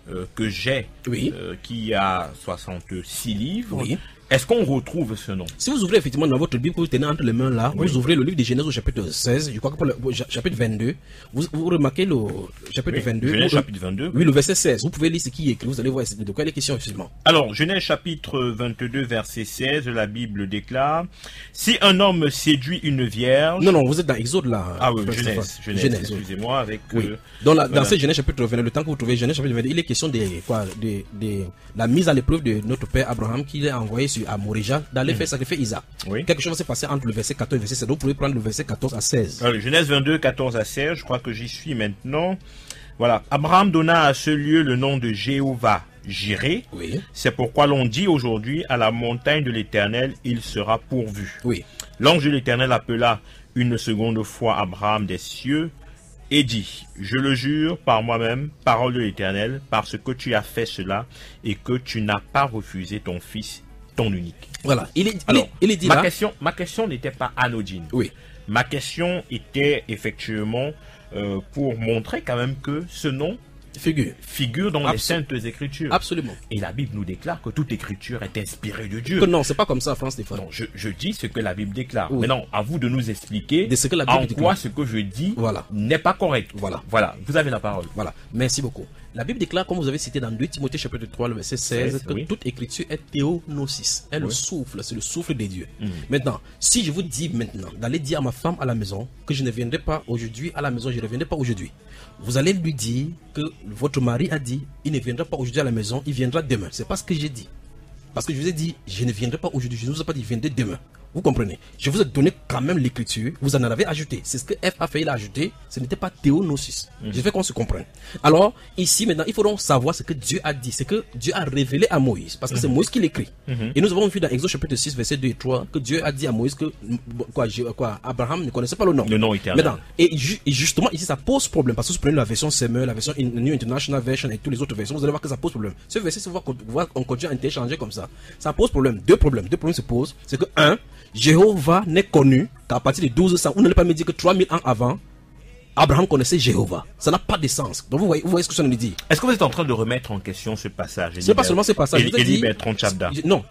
que j'ai, qui a 66 livres. Oui. Est-ce qu'on retrouve ce nom? Si vous ouvrez effectivement dans votre Bible que vous tenez entre les mains là, vous ouvrez le livre de Genèse au chapitre 16, je crois que pour le chapitre 22, vous remarquez le chapitre 22. Genèse chapitre 22. Oui, le verset 16. Vous pouvez lire ce qui est écrit, vous allez voir de quoi il est question effectivement. Alors, Genèse chapitre 22, verset 16, la Bible déclare: si un homme séduit une vierge... Non, vous êtes dans Exode là. Ah oui, Genèse, excusez-moi, avec... Oui. Dans ce Genèse chapitre 22, le temps que vous trouvez Genèse chapitre 22, il est question de la mise à l'épreuve de notre père Abraham qu'il a envoyé à Morija d'aller faire sacrifier Isaac. Oui. Quelque chose s'est passé entre le verset 14 et le verset 16. Donc vous pouvez prendre le verset 14 à 16. Alors, Genèse 22, 14 à 16, je crois que j'y suis maintenant. Voilà. Abraham donna à ce lieu le nom de Jéhovah Jireh. Oui. C'est pourquoi l'on dit aujourd'hui: à la montagne de l'Éternel, il sera pourvu. Oui. L'ange de l'Éternel appela une seconde fois Abraham des cieux et dit: je le jure par moi-même, parole de l'Éternel, parce que tu as fait cela et que tu n'as pas refusé ton fils, ton unique. Voilà. Il est dit ma là. question n'était pas anodine. Oui. Ma question était effectivement pour montrer quand même que ce nom figure dans les Saintes Écritures. Absolument. Et la Bible nous déclare que toute écriture est inspirée de Dieu. Que non, c'est pas comme ça, Stéphane. Non, je dis ce que la Bible déclare. Oui. Maintenant, à vous de nous expliquer de ce que la Bible déclare. Quoi ce que je dis n'est pas correct. Voilà, vous avez la parole. Voilà, merci beaucoup. La Bible déclare, comme vous avez cité dans 2 Timothée chapitre 3, le verset 16, que toute écriture est théonosis. Elle souffle, c'est le souffle des dieux. Maintenant, si je vous dis maintenant d'aller dire à ma femme à la maison que je ne viendrai pas aujourd'hui à la maison, je ne reviendrai pas aujourd'hui, vous allez lui dire que votre mari a dit: il ne viendra pas aujourd'hui à la maison, il viendra demain. C'est pas ce que j'ai dit. Parce que je vous ai dit: je ne viendrai pas aujourd'hui, je ne vous ai pas dit: viendrai demain. Vous comprenez? Je vous ai donné quand même l'écriture, vous en avez ajouté. C'est ce que F a fait, il a ajouté. Ce n'était pas théonosis. Je veux qu'on se comprenne. Alors, ici, maintenant, il faut donc savoir ce que Dieu a dit, ce que Dieu a révélé à Moïse. Parce que c'est Moïse qui l'écrit. Et nous avons vu dans Exode chapitre 6, verset 2 et 3, que Dieu a dit à Moïse que Abraham ne connaissait pas le nom. Le nom éternel. Maintenant, et justement, ici, ça pose problème. Parce que si vous prenez la version Semeur, la version New International Version et toutes les autres versions, vous allez voir que ça pose problème. Ce verset, si on continue à interchanger comme ça, ça pose problème. Deux problèmes se posent. C'est que, Jéhovah n'est connu qu'à partir de 1200. Vous n'allez pas me dire que 3000 ans avant, Abraham connaissait Jéhovah. Ça n'a pas de sens. Donc vous voyez ce que ça nous dit. Est-ce que vous êtes en train de remettre en question ce passage? Ce n'est pas seulement ce passage. Non,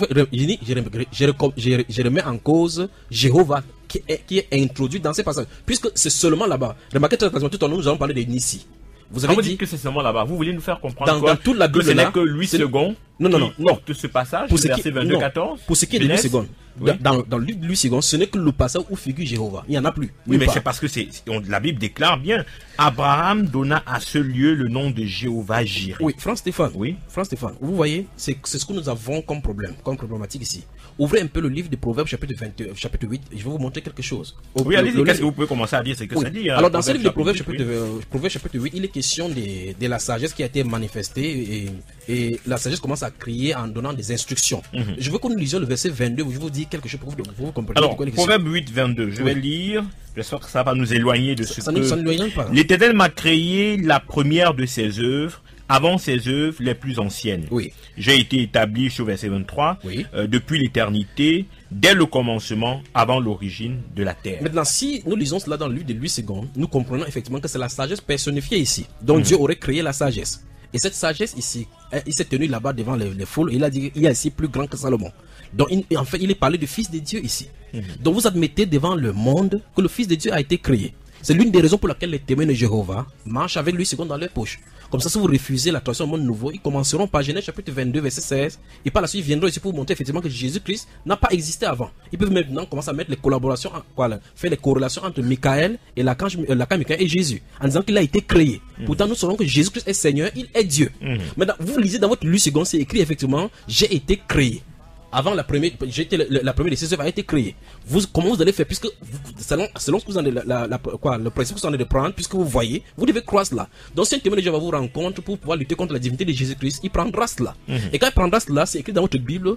je remets en cause Jéhovah qui est introduit dans ce passage. Puisque c'est seulement là-bas. Remarquez tout à l'heure, nous allons parler de Nissi. Vous avez dit que c'est seulement là-bas. Vous voulez nous faire comprendre dans toute la Bible que ce n'est que Louis II non. porte ce passage, pour verset 22-14. Pour ce qui est de Louis II, dans le livre de Louis II, ce n'est que le passage où figure Jéhovah. Il n'y en a plus. Oui, mais c'est parce que la Bible déclare bien: Abraham donna à ce lieu le nom de Jéhovah Jireh. Oui, Frère Stéphane. Vous voyez, c'est ce que nous avons comme problème, comme problématique ici. Ouvrez un peu le livre de Proverbes chapitre 8, je vais vous montrer quelque chose. Oui, allez-y, qu'est-ce que vous pouvez commencer à dire, c'est que ça dit. Alors dans ce livre de Proverbes chapitre 8, il est question de la sagesse qui a été manifestée et la sagesse commence à crier en donnant des instructions. Je veux que nous lisions le verset 22, je vais vous dire quelque chose pour que vous compreniez. Alors, Proverbes 8, 22, je vais lire. J'espère que ça va nous éloigner de ce que... L'Éternel m'a créé la première de ses œuvres, avant ses œuvres les plus anciennes. J'ai été établi, sur verset 23, depuis l'éternité, dès le commencement, avant l'origine de la terre. Maintenant, si nous lisons cela dans le livre de Louis II, nous comprenons effectivement que c'est la sagesse personnifiée ici. Donc Dieu aurait créé la sagesse. Et cette sagesse ici, il s'est tenu là-bas devant les foules, et il a dit: il y a ici plus grand que Salomon. Donc en fait, il est parlé du Fils de Dieu ici. Donc vous admettez devant le monde que le Fils de Dieu a été créé. C'est l'une des raisons pour laquelle les témoins de Jéhovah marchent avec Louis II dans leur poche. Comme ça, si vous refusez la tradition au monde nouveau, ils commenceront par Genèse chapitre 22, verset 16. Et par la suite, ils viendront ici pour vous montrer effectivement que Jésus-Christ n'a pas existé avant. Ils peuvent maintenant commencer à mettre les collaborations, faire les corrélations entre Michael et l'archange Michael et Jésus, en disant qu'il a été créé. Pourtant, nous savons que Jésus-Christ est Seigneur, il est Dieu. Maintenant, vous lisez dans votre Louis II, c'est écrit effectivement: j'ai été créé. Avant la première de ces œuvres a été créée. Comment vous allez faire, puisque selon ce que vous en avez, le principe que vous en avez de prendre, puisque vous voyez, vous devez croire cela. Donc si un témoin de Jéhovah vous rencontre pour pouvoir lutter contre la divinité de Jésus-Christ, il prendra cela. Et quand il prendra cela, c'est écrit dans votre Bible,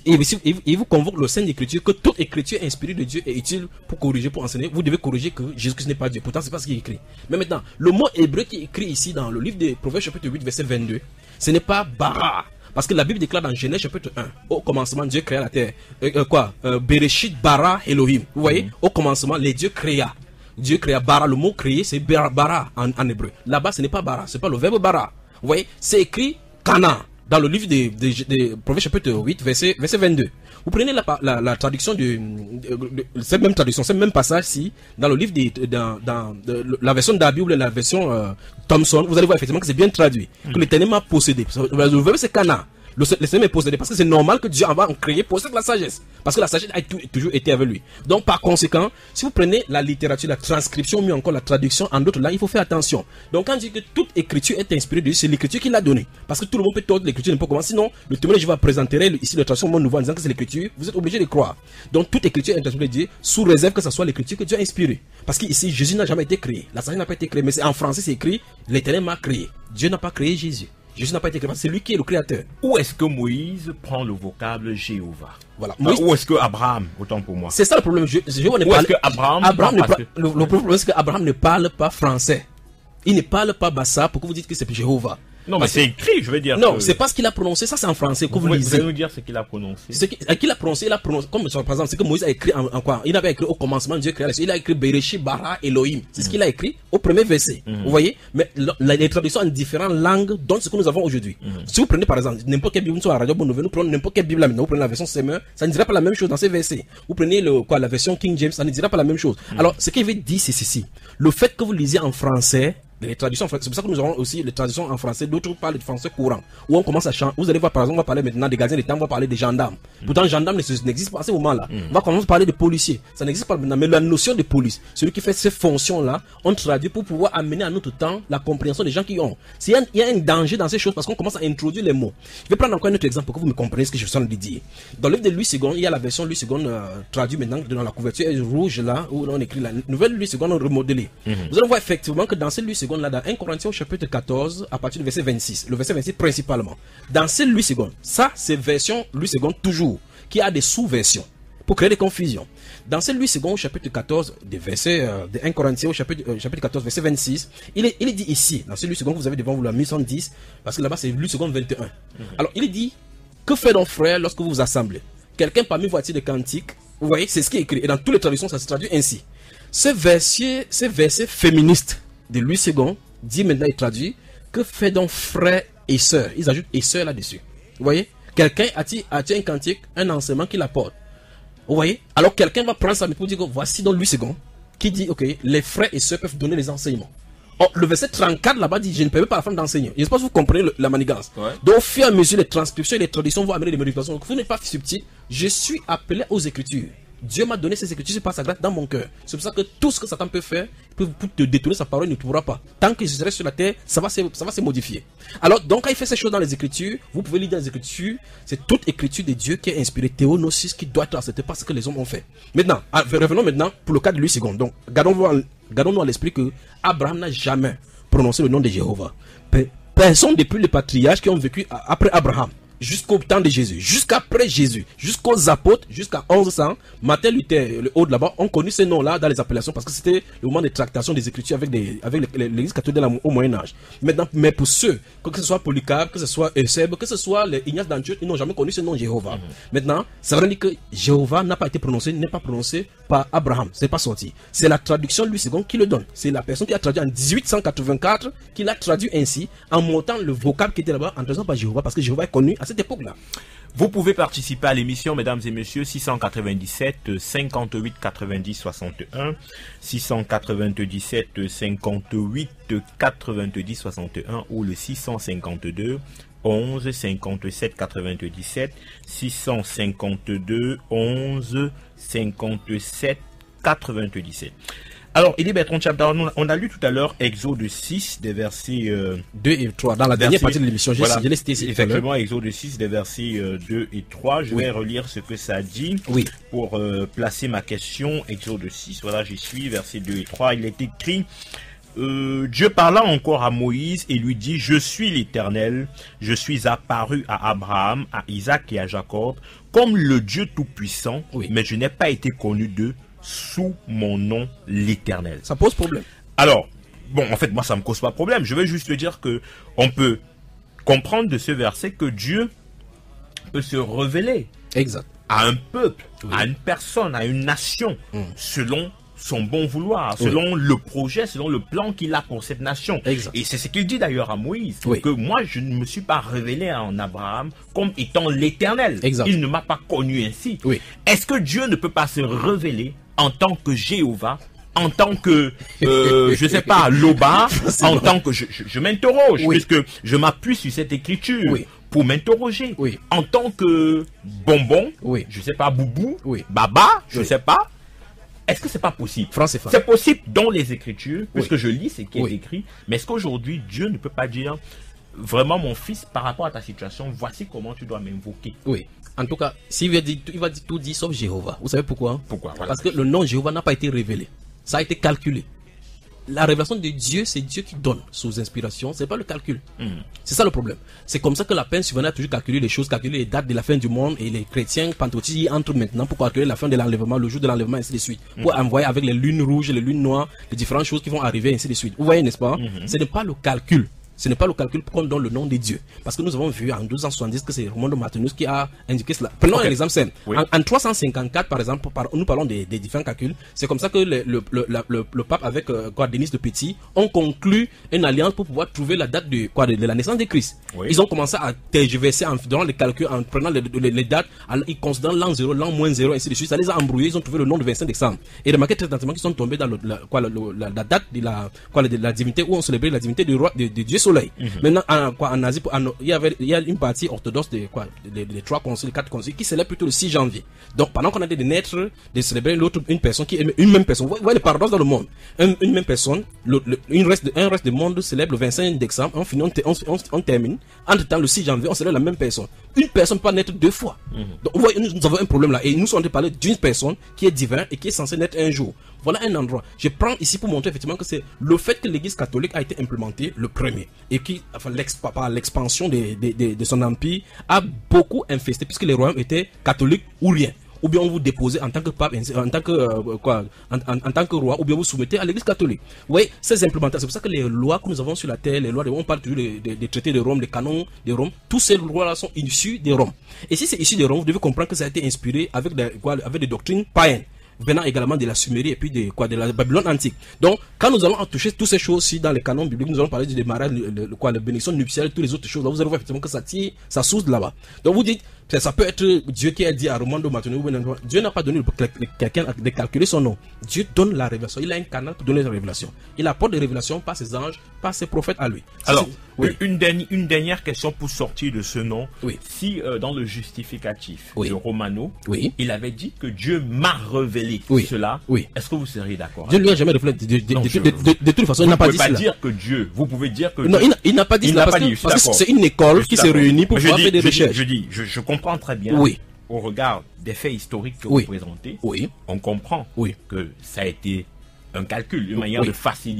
il vous convoque le Saint d'Écriture, que toute écriture inspirée de Dieu est utile pour corriger, pour enseigner. Vous devez corriger que Jésus-Christ n'est pas Dieu. Pourtant, c'est pas ce qui est écrit. Mais maintenant, le mot hébreu qui est écrit ici dans le livre de Proverbes chapitre 8, verset 22, ce n'est pas bara. Parce que la Bible déclare dans Genèse chapitre 1, au commencement Dieu créa la terre. Bereshit bara Elohim. Vous voyez, au commencement les dieux créa. Dieu créa bara, le mot créer c'est bara en hébreu. Là-bas ce n'est pas bara, c'est pas le verbe bara. Vous voyez, c'est écrit Cana dans le livre des Proverbes chapitre 8, verset 22. Vous prenez la traduction cette même traduction, ce même passage-ci, dans le livre dans la version d'Abi ou la version Thomson, vous allez voir effectivement que c'est bien traduit, que l'Éternel m'a possédé. Le verbe c'est Cana. Le Seigneur est possédé parce que c'est normal que Dieu va en créer possède la sagesse. Parce que la sagesse a toujours été avec lui. Donc par conséquent, si vous prenez la littérature, la transcription, mieux encore la traduction en d'autres langues, il faut faire attention. Donc quand on dit que toute écriture est inspirée de Dieu, c'est l'écriture qui l'a donnée. Parce que tout le monde peut tordre l'écriture n'importe comment. Sinon, le témoignage je vais présenter ici la traduction Monde Nouveau en disant que c'est l'écriture, vous êtes obligé de croire. Donc toute écriture est inspirée de Dieu sous réserve que ce soit l'écriture que Dieu a inspirée. Parce qu'ici, Jésus n'a jamais été créé. La sagesse n'a pas été créée. Mais en français, c'est écrit, l'Éternel m'a créé. Dieu n'a pas créé Jésus. Jésus n'a pas été créé, c'est lui qui est le créateur. Où est-ce que Moïse prend le vocable Jéhovah? Voilà. Où est-ce que Abraham, autant pour moi? C'est ça le problème. Où est-ce que Abraham le problème, c'est qu'Abraham ne parle pas français. Il ne parle pas Bassa pour que vous dites que c'est Jéhovah. Non, mais c'est écrit, je veux dire. Non, c'est pas ce qu'il a prononcé, ça c'est en français que vous lisez. Vous pouvez nous dire ce qu'il a prononcé. Ce qu'il a prononcé, comme par exemple, c'est que Moïse a écrit en quoi? Il avait écrit au commencement, Dieu créa la chose. Il a écrit Bereshit bara Elohim. C'est ce qu'il a écrit au premier verset. Vous voyez? Mais les traductions en différentes langues donnent ce que nous avons aujourd'hui. Si vous prenez par exemple, n'importe quelle Bible, soit à Radio Bonne Nouvelle, nous prenons n'importe quelle Bible là maintenant, vous prenez la version Semeur, ça ne dira pas la même chose dans ces versets. Vous prenez la version King James, ça ne dira pas la même chose. Alors, ce qu'il veut dire, c'est ceci. Le fait que vous lisez en français, les traductions, c'est pour ça que nous avons aussi les traductions en français, d'autres parlent de français courant, où on commence à chanter. Vous allez voir, par exemple, on va parler maintenant des gardiens de temps, on va parler des gendarmes. Pourtant, gendarmes n'existe pas à ce moment-là. On va commencer à parler de policiers, ça n'existe pas maintenant. Mais la notion de police, celui qui fait ces fonctions-là, on traduit pour pouvoir amener à notre temps la compréhension des gens qui ont. Il y a un danger dans ces choses parce qu'on commence à introduire les mots. Je vais prendre encore un autre exemple pour que vous me compreniez ce que je suis en train de dire. Dans le livre de Louis II, il y a la version Louis II traduite maintenant dans la couverture rouge là, où on écrit la nouvelle Louis II remodelée. Vous allez voir effectivement que dans cette Louis II là, dans 1 Corinthiens au chapitre 14, à partir du verset 26, le verset 26 principalement. Dans cette Louis II, ça c'est version Louis II toujours, qui a des sous-versions pour créer des confusions. Dans cette Louis II au chapitre 14, des versets de 1 Corinthiens au chapitre 14, verset 26, il est dit ici, dans cette Louis II que vous avez devant vous, la 1110, parce que là-bas c'est Louis II 21. Alors il est dit, que fait donc frère lorsque vous vous assemblez? Quelqu'un parmi vous a-t-il des cantiques? Vous voyez, c'est ce qui est écrit. Et dans toutes les traductions, ça se traduit ainsi. Ce verset féministe de Louis II dit maintenant, il traduit, que fait donc frère et sœur? Ils ajoutent et sœur là-dessus. Vous voyez? Quelqu'un a-t-il un cantique, un enseignement qu'il apporte? Vous voyez? Alors quelqu'un va prendre ça pour dire que voici donc Louis II qui dit, ok, les frères et sœurs peuvent donner les enseignements. Or, le verset 34 là-bas dit, je ne permets pas à la femme d'enseigner. Je ne sais pas si vous comprenez la manigance. Ouais. Donc, au fur et à mesure, les transcriptions et les traductions vont amener des modifications. Donc, vous n'êtes pas subtil. Je suis appelé aux Écritures. Dieu m'a donné ces Écritures par sa grâce dans mon cœur. C'est pour ça que tout ce que Satan peut faire, pour te détourner sa parole, il ne pourra pas. Tant que je serai sur la terre, ça va se modifier. Alors, donc, quand il fait ces choses dans les Écritures, vous pouvez lire dans les Écritures, c'est toute Écriture de Dieu qui est inspirée, théonosis, qui doit être acceptée par ce que les hommes ont fait. Maintenant, revenons maintenant pour le cas de Louis II. Donc, gardons-nous à l'esprit que Abraham n'a jamais prononcé le nom de Jéhovah. Personne depuis les patriarches qui ont vécu après Abraham, jusqu'au temps de Jésus, jusqu'après Jésus, jusqu'aux apôtres, jusqu'à 1100, Martin Luther, le haut de là-bas, ont connu ces noms-là dans les appellations parce que c'était le moment de tractation des Écritures avec l'Église catholique au Moyen-Âge. Maintenant, mais pour ceux, que ce soit Polycarpe, que ce soit Eusèbe, que ce soit les Ignace d'Antioche, ils n'ont jamais connu ce nom Jéhovah. Maintenant, ça veut dire que Jéhovah n'a pas été prononcé, n'est pas prononcé par Abraham, c'est pas sorti. C'est la traduction Louis II qui le donne. C'est la personne qui a traduit en 1884 qui l'a traduit ainsi, en montant le vocable qui était là-bas, en traduisant par Jéhovah, parce que Jéhovah est connu à cette époque-là. Vous pouvez participer à l'émission, mesdames et messieurs, 697 58 90 61, 697 58 90 61 ou le 652 11 57 97, 652 11 57 97. Alors, Elie Bertrand Tchabda, on a lu tout à l'heure Exode 6, des versets 2 et 3. Dans la dernière partie de l'émission, j'ai cité effectivement Exode 6, des versets 2 et 3. Je vais relire ce que ça dit pour placer ma question. Exode 6, voilà, j'y suis, versets 2 et 3. Il est écrit, Dieu parla encore à Moïse et lui dit, je suis l'Éternel, je suis apparu à Abraham, à Isaac et à Jacob, comme le Dieu Tout-Puissant, mais je n'ai pas été connu d'eux sous mon nom l'Éternel. Ça pose problème. Alors, bon, en fait, moi, ça me cause pas problème. Je vais juste dire que on peut comprendre de ce verset que Dieu peut se révéler exact. à un peuple, à une personne, à une nation, selon son bon vouloir, selon le projet, selon le plan qu'il a pour cette nation. Exact. Et c'est ce qu'il dit d'ailleurs à Moïse, Oui. que moi je ne me suis pas révélé en Abraham comme étant l'Éternel. Exact. Il ne m'a pas connu ainsi. Oui. Est-ce que Dieu ne peut pas se révéler en tant que Jéhovah, en tant que, je sais pas, Loba, en tant que... Je m'interroge, Oui. puisque je m'appuie sur cette écriture Oui. pour m'interroger. Oui. En tant que Bonbon, Oui. je sais pas, Boubou, Oui. Baba, je Oui. sais pas. Est-ce que c'est pas possible? Franc CFA. C'est possible dans les Écritures, puisque Oui. je lis ce qui est Oui. écrit. Mais est-ce qu'aujourd'hui, Dieu ne peut pas dire, vraiment mon fils, par rapport à ta situation, voici comment tu dois m'invoquer? Oui. En tout cas, s'il va dire, il va dire tout dire sauf Jéhovah. Vous savez pourquoi? Pourquoi? Voilà. Parce que le nom Jéhovah n'a pas été révélé. Ça a été calculé. La révélation de Dieu, c'est Dieu qui donne sous inspiration, c'est pas le calcul. C'est ça le problème. C'est comme ça que la peine survenue a toujours calculé les choses, calculé les dates de la fin du monde, et les chrétiens pentecôtistes y entrent maintenant pour calculer la fin de l'enlèvement, le jour de l'enlèvement, ainsi de suite. Pour envoyer avec les lunes rouges, les lunes noires, les différentes choses qui vont arriver, ainsi de suite. Vous voyez, n'est-ce pas? Ce n'est pas le calcul. Ce n'est pas le calcul qu'on donne le nom de Dieu. Parce que nous avons vu en 1270 que c'est Raymond de Martinus qui a indiqué cela. Prenons un exemple simple. Oui. En 354, par exemple, nous parlons des différents calculs. C'est comme ça que le pape avec Denis de Petit ont conclu une alliance pour pouvoir trouver la date de la naissance de Christ. Oui. Ils ont commencé à tergiverser en faisant les calculs, en prenant les dates, ils considèrent l'an 0, l'an moins 0, ainsi de suite. Ça les a embrouillés. Ils ont trouvé le nom de 25 décembre. Et remarquez très attentivement qu'ils sont tombés dans la date de la divinité où on célébrait la divinité de Dieu Soleil. Maintenant, en Asie, il y a une partie orthodoxe des 3 conciles, 4 conciles qui célèbre plutôt le 6 janvier. Donc, pendant qu'on a des naître, de célébrer une personne qui est une même personne. Vous voyez le paradoxe dans le monde. Une même personne, un reste du monde célèbre le 25 décembre, on termine. Entre temps, le 6 janvier, on célèbre la même personne. Une personne peut pas naître 2 fois. Donc, vous voyez, nous avons un problème là. Et nous sommes en train de parler d'une personne qui est divine et qui est censée naître un jour. Voilà un endroit. Je prends ici pour montrer effectivement que c'est le fait que l'église catholique a été implémentée le premier. Et qui, enfin, l'expansion de son empire a beaucoup infesté, puisque les royaumes étaient catholiques ou rien. Ou bien on vous déposez en tant que pape, en tant que roi, ou bien vous soumettez à l'église catholique. Vous voyez, ces implémentations, c'est pour ça que les lois que nous avons sur la terre, les lois on parle toujours des traités de Rome, des canons de Rome, tous ces lois-là sont issus de Rome. Et si c'est issu de Rome, vous devez comprendre que ça a été inspiré avec des doctrines païennes, venant également de la Sumérie et puis de la Babylone antique. Donc, quand nous allons toucher toutes ces choses-ci dans les canons bibliques, nous allons parler du démarrage, le bénédiction nuptiale, toutes les autres choses. Là, vous allez voir effectivement que ça tire, ça source de là-bas. Donc, vous dites, ça peut être Dieu qui a dit à Raymond de Martinus, Dieu n'a pas donné quelqu'un de calculer son nom. Dieu donne la révélation. Il a un canal pour donner la révélation. Il apporte des révélations par ses anges, par ses prophètes à lui. Alors, oui. une dernière question pour sortir de ce nom. Oui. Si dans le justificatif Oui. de Romano, Oui. il avait dit que Dieu m'a révélé Oui. cela, Oui. est-ce que vous seriez d'accord? Dieu ne lui a jamais révélé. De toute façon, il n'a pas dit cela. Vous pouvez pas dire que Dieu. Vous pouvez dire que Non, il n'a pas dit cela parce que c'est une école qui se réunit pour pouvoir faire des recherches. Je comprends très bien. Oui. Au regard des faits historiques que Oui. vous présentez, Oui. on comprend Oui. que ça a été un calcul, une manière Oui.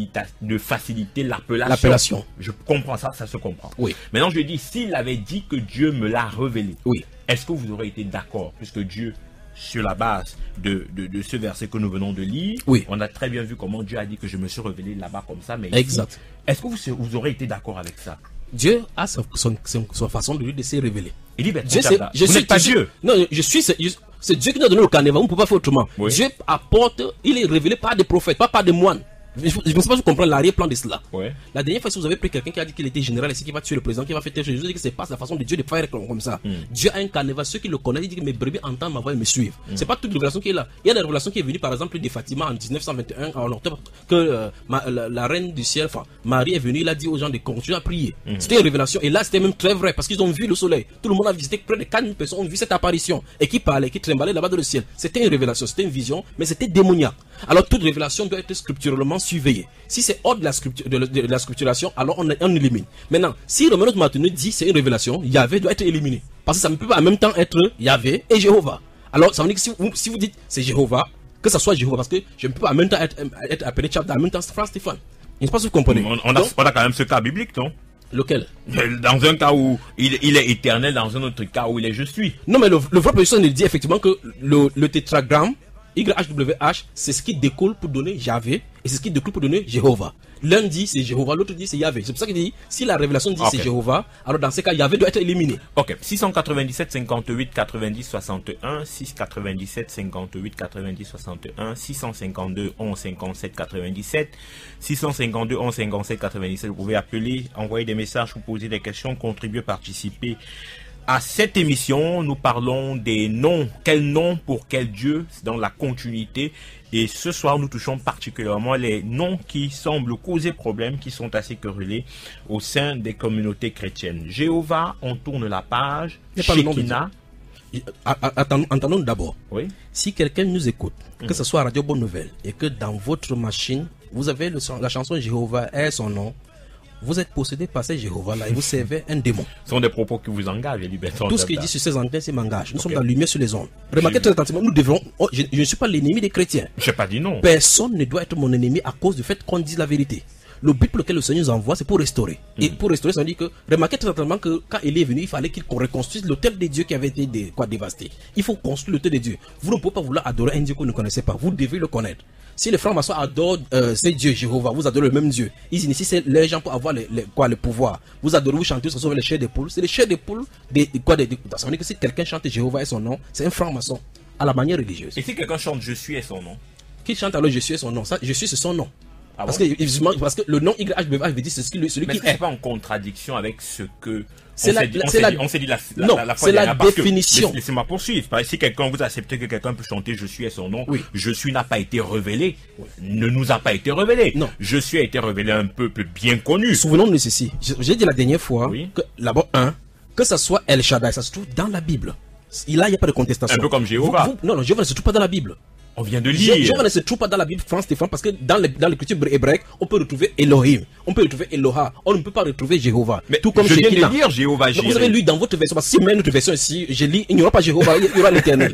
de faciliter l'appellation. L'appellation. Je comprends ça, ça se comprend. Oui. Maintenant, je dis, s'il avait dit que Dieu me l'a révélé, Oui. est-ce que vous aurez été d'accord? Puisque Dieu, sur la base de ce verset que nous venons de lire, Oui. on a très bien vu comment Dieu a dit que je me suis révélé là-bas comme ça. Mais Exact. ici, est-ce que vous aurez été d'accord avec ça? Dieu a sa façon de se révéler. Il dit, ben, Dieu, regarde, vous n'êtes pas Dieu. Non, c'est Dieu qui nous a donné le carnet. On ne peut pas faire autrement. Oui. Dieu apporte, il est révélé par des prophètes, pas par des moines. Je ne sais pas si vous comprenez l'arrière-plan de cela. Ouais. La dernière fois, si vous avez pris quelqu'un qui a dit qu'il était général ici, qui va tuer le président, qui va faire telle chose, je dis que c'est pas la façon de Dieu de faire comme ça. Dieu a un carnet. Ceux qui le connaissent, il dit que mes brebis entendent ma voix et me suivent. C'est pas toute révélation qui est là. Il y a des révélations qui est venue, par exemple, de Fatima en 1921, en octobre, que la reine du ciel, enfin, Marie est venue, il a dit aux gens de continuer à prier. C'était une révélation. Et là, c'était même très vrai, parce qu'ils ont vu le soleil. Tout le monde a visité, près de 4000 personnes ont vu cette apparition. Et qui parlait, qui tremblait là-bas dans le ciel. C'était une révélation, c'était une vision, mais c'était démoniaque. Alors, toute révélation doit être scripturalement surveillée. Si c'est hors de la scripturation, alors on élimine. Maintenant, si Romanos Martinus dit c'est une révélation, Yahvé doit être éliminé. Parce que ça ne peut pas en même temps être Yahvé et Jéhovah. Alors, ça veut dire que si vous dites c'est Jéhovah, que ça soit Jéhovah, parce que je ne peux pas en même temps être appelé Chapda, en même temps Frère Stéphane. Je ne sais pas si vous comprenez. On a quand même ce cas biblique, non? Lequel? Dans un cas où il est éternel, dans un autre cas où il est je suis. Non, mais le vrai professeur il dit effectivement que le tétragramme YHWH, c'est ce qui découle pour donner Yahvé, et Et c'est ce qui découpe pour donner Jéhovah. L'un dit c'est Jéhovah, l'autre dit c'est Yahvé. C'est pour ça qu'il dit, si la révélation dit c'est Jéhovah, alors dans ce cas, Yahvé doit être éliminé. Ok. 697 58 90 61, 697 58 90 61, 652 11 57 97, 652 11 57 97. Vous pouvez appeler, envoyer des messages, vous poser des questions, contribuer, participer à cette émission. Nous parlons des noms. Quel nom pour quel Dieu? C'est dans la continuité. Et ce soir, nous touchons particulièrement les noms qui semblent causer problème, qui sont assez querellés au sein des communautés chrétiennes. Jéhovah, on tourne la page. Shekinah. Entendons d'abord. Oui. Si quelqu'un nous écoute, que ce soit à Radio Bonne Nouvelle, et que dans votre machine, vous avez la chanson Jéhovah est son nom, vous êtes possédé par ces Jéhovah-là et vous servez un démon. Ce sont des propos qui vous engagent, Liberton. Tout ce qu'il dit sur ces antennes, c'est m'engage. Nous sommes dans la lumière sur les ondes. Remarquez très attentivement, nous devons. Je ne suis pas l'ennemi des chrétiens. Je n'ai pas dit non. Personne ne doit être mon ennemi à cause du fait qu'on dise la vérité. Le but pour lequel le Seigneur nous envoie, c'est pour restaurer. Et pour restaurer, ça veut dire que, remarquez très attentivement que quand Élie est venu, il fallait qu'il reconstruise l'autel des dieux qui avait été dévasté. Il faut construire l'autel des dieux. Vous ne pouvez pas vouloir adorer un Dieu que vous ne connaissez pas. Vous devez le connaître. Si les francs-maçons adorent ces dieux Jéhovah, vous adorez le même Dieu. Ils initient les gens pour avoir le pouvoir. Vous adorez, vous chantez, ce sont les chairs des poules. C'est les chairs des poules. Ça veut dire que si quelqu'un chante Jéhovah et son nom, c'est un franc-maçon à la manière religieuse. Et si quelqu'un chante Je suis et son nom? Qui chante alors Je suis et son nom? Ça, Je suis, c'est son nom. Ah parce que le nom YHWH veut dire c'est celui qui est pas en contradiction avec ce que on s'est dit la fois c'est la définition. Laissez-moi poursuivre. Si quelqu'un vous acceptez que quelqu'un peut chanter Je suis et son nom, oui. Je suis n'a pas été révélé, ne nous a pas été révélé. Non. Je suis a été révélé à un peuple bien connu. Souvenons-nous de ceci. J'ai dit la dernière fois oui. que là-bas que ça soit El Shaddai, ça se trouve dans la Bible. Là, il n'y a pas de contestation. Un peu comme Jéhovah. Non, Jéhovah ne se trouve pas dans la Bible. On vient de lire. Jéhovah ne se trouve pas dans la Bible, Stéphane, parce que dans l'écriture hébraïque, on peut retrouver Elohim, on peut retrouver Eloha, on ne peut pas retrouver Jéhovah. Mais tout comme je viens de lire Jéhovah. Vous avez lu dans votre version, parce que si même notre version ici, je lis, il n'y aura pas Jéhovah, il y aura l'Éternel.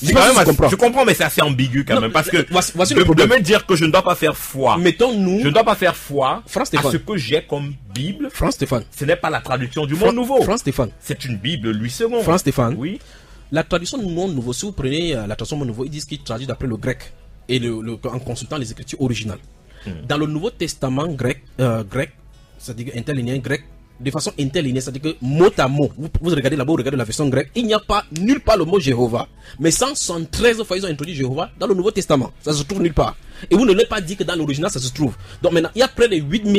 Je comprends, mais c'est assez ambigu quand même, parce que voici le problème. De me dire que je ne dois pas faire foi. Mettons-nous. Je ne dois pas faire foi à Stéphane. ce que j'ai comme Bible. Stéphane. Ce n'est pas la traduction du Monde Nouveau. Stéphane. C'est une Bible Louis II. Stéphane. Oui. La traduction du Monde Nouveau, si vous prenez la traduction du Monde Nouveau, ils disent qu'ils traduisent d'après le grec. Et en consultant les écritures originales. Dans le Nouveau Testament grec, c'est-à-dire interlinéen grec, de façon interlinéenne, c'est-à-dire que mot à mot, vous regardez là-bas, vous regardez la version grecque, il n'y a pas nulle part le mot Jéhovah. Mais 173 fois ils ont introduit Jéhovah dans le Nouveau Testament. Ça se trouve nulle part. Et vous ne l'avez pas dit que dans l'original ça se trouve. Donc maintenant, il y a près de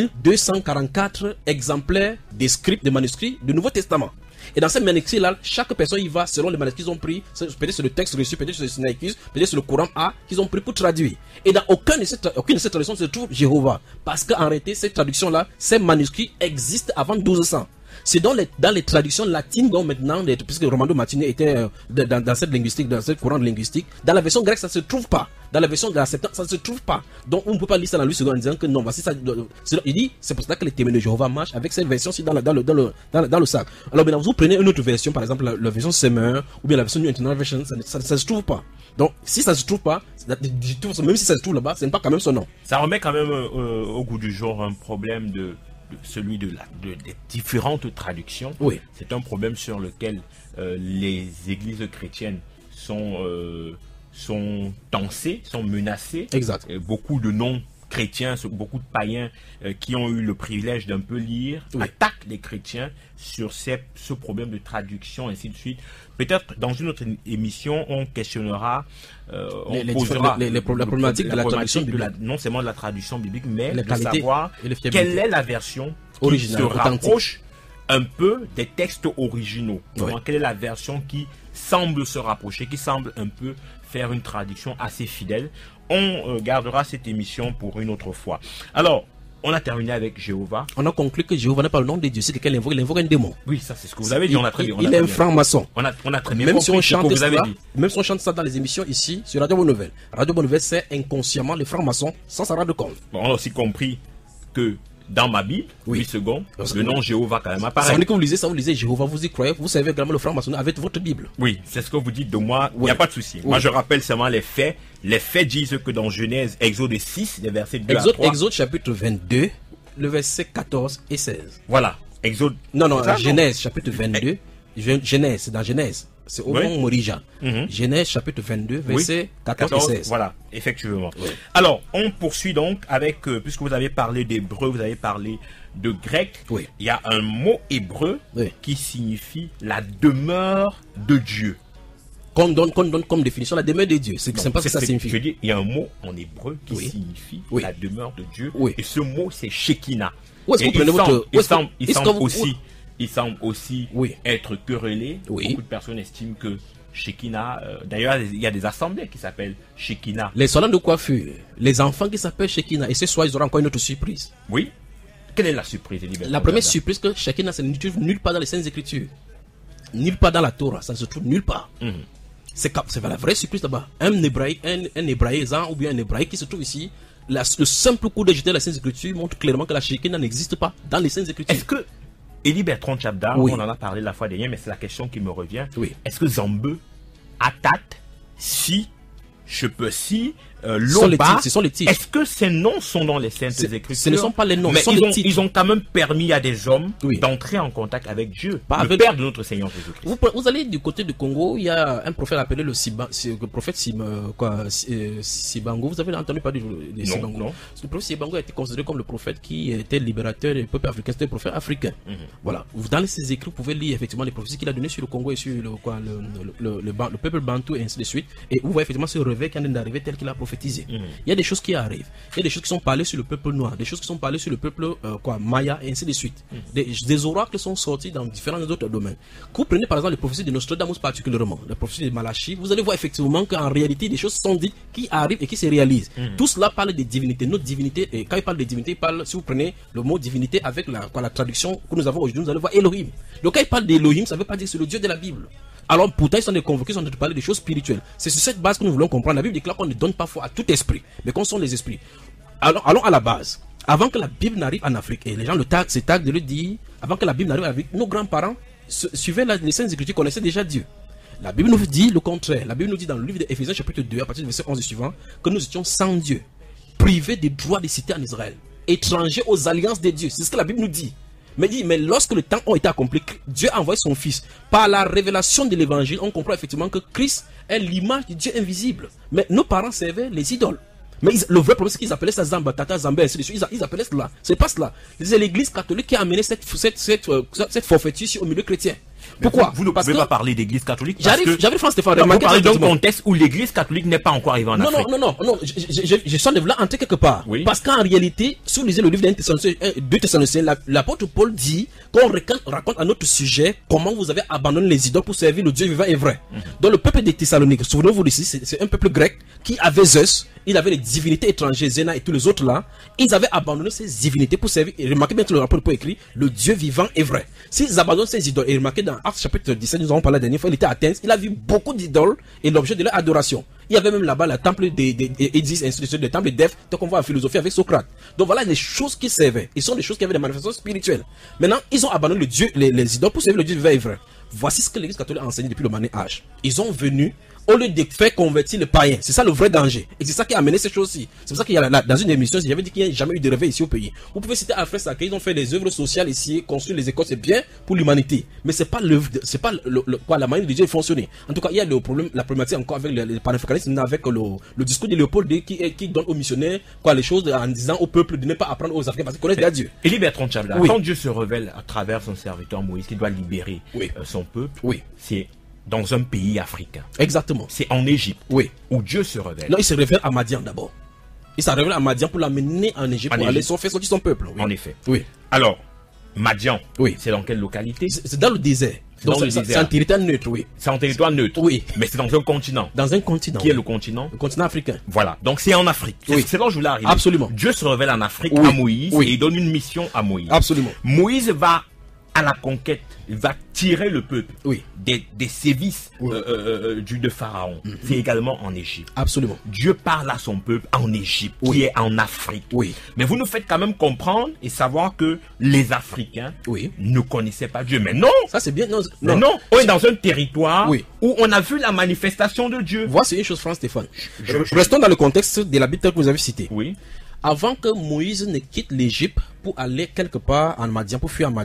8244 exemplaires des scripts, des manuscrits du Nouveau Testament. Et dans ces manuscrits-là, chaque personne y va selon les manuscrits qu'ils ont pris. Peut-être c'est le texte reçu, peut-être c'est le Sinaïcus, peut-être c'est le Coran A qu'ils ont pris pour traduire. Et dans aucune de ces traductions se trouve Jéhovah. Parce qu'en réalité, ces traductions-là, ces manuscrits existent avant 1200. C'est dans les traductions latines, donc maintenant, puisque Romano Martinez était dans cette linguistique, dans cette courant linguistique, dans la version grecque, ça ne se trouve pas. Dans la version de la Septante, ça ne se trouve pas. Donc, on ne peut pas lire ça dans Louis II en disant que non, voici ça. Il dit, c'est pour ça que les témoins de Jéhovah marchent avec cette version-ci dans le sac. Alors, maintenant, vous prenez une autre version, par exemple, la version Semeur, ou bien la version New International Version, ça ne se trouve pas. Donc, si ça ne se trouve pas, même si ça se trouve là-bas, ce n'est pas quand même son nom. Ça remet quand même au goût du jour un problème celui des différentes traductions. Oui. C'est un problème sur lequel les églises chrétiennes sont tensées, sont menacées. Exact. Beaucoup de non-chrétiens, beaucoup de païens qui ont eu le privilège d'un peu lire, attaquent les chrétiens sur ce problème de traduction, ainsi de suite. Peut-être dans une autre émission, on questionnera, la problématique de la traduction biblique. Non seulement de la traduction biblique, mais de savoir quelle est la version originale, qui se rapproche un peu des textes originaux. Oui. Quelle est la version qui semble se rapprocher, qui semble un peu faire une traduction assez fidèle. On gardera cette émission pour une autre fois. Alors, on a terminé avec Jéhovah. On a conclu que Jéhovah n'est pas le nom de Dieu, c'est qu'il invoque un démon. Oui, ça c'est ce que vous avez dit. Il est un franc-maçon. On a très bien même compris si on chante ce que vous avez dit. Même si on chante ça dans les émissions ici, sur Radio Bonne Nouvelle. Radio Bonne Nouvelle, c'est inconsciemment les francs-maçons sans s'en rendre compte. Bon, on a aussi compris que dans ma Bible, oui. Le nom Jéhovah quand même apparaît. Ça veut dire que vous lisez Jéhovah, vous y croyez, vous savez également le franc-maçon avec votre Bible. Oui, c'est ce que vous dites de moi, il n'y a pas de souci. Moi je rappelle seulement les faits. Les faits disent que dans Genèse, Exode 6, les versets 2 à 3. Exode chapitre 22, le verset 14 et 16. Voilà, Exode. Non, Genèse chapitre 22. Genèse, c'est dans Genèse. C'est au mont Morija. Genèse chapitre 22, versets 14 et 16. Voilà, effectivement. Oui. Alors, on poursuit donc avec, puisque vous avez parlé d'hébreu, vous avez parlé de grec, il y a un mot hébreu qui signifie la demeure de Dieu. Qu'on donne comme définition la demeure de Dieu. C'est pas ce que ça signifie. Je dis, il y a un mot en hébreu qui signifie la demeure de Dieu. Et ce mot, c'est Shekinah. Il semble aussi être querellé. Beaucoup de personnes estiment que Shekinah, d'ailleurs, il y a des assemblées qui s'appellent Shekinah. Les salons de coiffure, les enfants qui s'appellent Shekinah. Et ce soir, ils auront encore une autre surprise. Oui. Quelle est la surprise? La première surprise, que Shekinah, ça ne se trouve nulle part dans les Saintes Écritures. Nulle part dans la Torah. Ça ne se trouve nulle part. C'est la vraie surprise là-bas. Un hébraïsant ou bien un hébraïque qui se trouve ici, le simple coup de jeter de la Sainte Écriture montre clairement que la Shekinah n'existe pas dans les Saintes Écritures. Est-ce que Élie Bertrand Tchabda, on en a parlé la fois dernière, mais c'est la question qui me revient. Est-ce que Zambeu, Atat, Si, Chepesi, Loba, ce sont les titres. Est-ce que ces noms sont dans les Saintes Écritures? Ce ne sont pas les noms, mais ce sont les titres. Ils ont quand même permis à des hommes d'entrer en contact avec Dieu, le Père de notre Seigneur Jésus-Christ. Vous allez du côté du Congo, il y a un prophète appelé le prophète Sibango. Vous avez entendu parler de Sibango? Non. Le prophète Sibango a été considéré comme le prophète qui était libérateur des peuples africains. C'était le prophète africain. Voilà. Dans ses écrits, vous pouvez lire effectivement les prophéties qu'il a données sur le Congo et sur le peuple bantou et ainsi de suite. Et vous voyez effectivement ce réveil qui est en train d'arriver tel qu'il a prophétisé. Il y a des choses qui arrivent. Il y a des choses qui sont parlées sur le peuple noir, des choses qui sont parlées sur le peuple maya et ainsi de suite. Des oracles sont sortis dans différents autres domaines. Quand vous prenez par exemple les prophéties de Nostradamus particulièrement, les prophéties de Malachi, vous allez voir effectivement qu'en réalité des choses sont dites qui arrivent et qui se réalisent. Tout cela parle des divinités. Notre divinité, et quand il parle de divinité, il parle, si vous prenez le mot divinité avec la traduction que nous avons aujourd'hui, vous allez voir Elohim. Donc quand il parle d'Elohim, ça ne veut pas dire que c'est le Dieu de la Bible. Alors pourtant ils sont des convoqués, ils sont en train de parler des choses spirituelles. C'est sur cette base que nous voulons comprendre. La Bible déclare qu'on ne donne pas foi à tout esprit, mais qu'on sont les esprits. Alors allons à la base. Avant que la Bible n'arrive en Afrique, et les gens se taguent de le dire, avant que la Bible n'arrive en Afrique, nos grands-parents suivaient les Saintes Écritures, connaissaient déjà Dieu. La Bible nous dit le contraire. La Bible nous dit dans le livre d'Éphésiens chapitre 2, à partir du verset 11 et suivant, que nous étions sans Dieu, privés des droits de cité en Israël, étrangers aux alliances des dieux. C'est ce que la Bible nous dit. Mais lorsque le temps a été accompli, Dieu a envoyé son Fils. Par la révélation de l'évangile, on comprend effectivement que Christ est l'image du Dieu invisible. Mais nos parents servaient les idoles. Mais le vrai problème, c'est qu'ils appelaient ça Zamba, Tata, Zamba, ainsi de suite. Ils appelaient cela. C'est pas cela. C'est l'église catholique qui a amené cette forfaiture au milieu chrétien. Pourquoi? Vous ne pouvez pas parler d'église catholique. J'arrive, François-Stéphane. Vous parlez d'un contexte où l'église catholique n'est pas encore arrivée en Afrique. Non. Je sens de là entrer quelque part. Oui. Parce qu'en réalité, si vous lisez le livre de Thessaloniciens, l'apôtre Paul dit qu'on raconte à notre sujet comment vous avez abandonné les idoles pour servir le Dieu vivant et vrai. Donc le peuple des Thessaloniques, souvenez-vous d'ici, c'est un peuple grec qui avait Zeus, il avait les divinités étrangères, Zéna et tous les autres là. Ils avaient abandonné ces divinités pour servir. Et remarquez bien que le rapport Paul écrit le Dieu vivant et vrai. S'ils abandonnent ces idoles, et remarquez dans Actes chapitre 17, nous avons parlé la dernière fois, il était à Athènes, il a vu beaucoup d'idoles et l'objet de leur adoration. Il y avait même là-bas le temple d'Isis, ainsi de suite, le temple d'Ève, donc on voit en philosophie avec Socrate. Donc voilà les choses qu'ils servaient. Ils sont des choses qui avaient des manifestations spirituelles. Maintenant, ils ont abandonné le Dieu, les idoles pour servir le Dieu vivant et vrai. Voici ce que l'église catholique a enseigné depuis le Moyen Âge. Ils ont venu au lieu de faire convertir les païens. C'est ça le vrai danger. Et c'est ça qui a amené ces choses-ci. C'est pour ça qu'il y a dans une émission, j'avais dit qu'il n'y a jamais eu de réveil ici au pays. Vous pouvez citer Alfred Sacré, ils ont fait des œuvres sociales ici, construire les écoles, c'est bien pour l'humanité. Mais c'est pas la manière de Dieu fonctionner. En tout cas, il y a la problématique encore avec le panafricanisme, avec le discours de Léopold qui donne aux missionnaires les choses en disant au peuple de ne pas apprendre aux Africains parce qu'ils connaissent déjà Dieu. Élie Bertrand Tchabda, quand Dieu se révèle à travers son serviteur Moïse, qui doit libérer son peuple, c'est dans un pays africain. Exactement. C'est en Égypte. Où Dieu se révèle. Non, il se révèle à Madian d'abord. Il se révèle à Madian pour l'amener en Égypte pour aller faire sortir son peuple. En effet. Alors, Madian, c'est dans quelle localité? C'est dans le désert. Donc c'est un territoire neutre, C'est un territoire neutre. Mais c'est dans un continent. Dans un continent. Qui est le continent? Le continent africain. Voilà. Donc c'est en Afrique. C'est là où je voulais arriver. Absolument. Dieu se révèle en Afrique à Moïse et il donne une mission à Moïse. Absolument. Moïse va à la conquête, il va tirer le peuple des sévices de Pharaon. C'est également en Égypte. Absolument. Dieu parle à son peuple en Égypte, qui est en Afrique. Mais vous nous faites quand même comprendre et savoir que les Africains ne connaissaient pas Dieu. Mais non, ça c'est bien. Non, on est dans un territoire où on a vu la manifestation de Dieu. Voici une chose, François-Stéphane. Restons dans le contexte de la Bible que vous avez cité. Oui. Avant que Moïse ne quitte l'Égypte pour aller quelque part en Madian, pour fuir en Madian,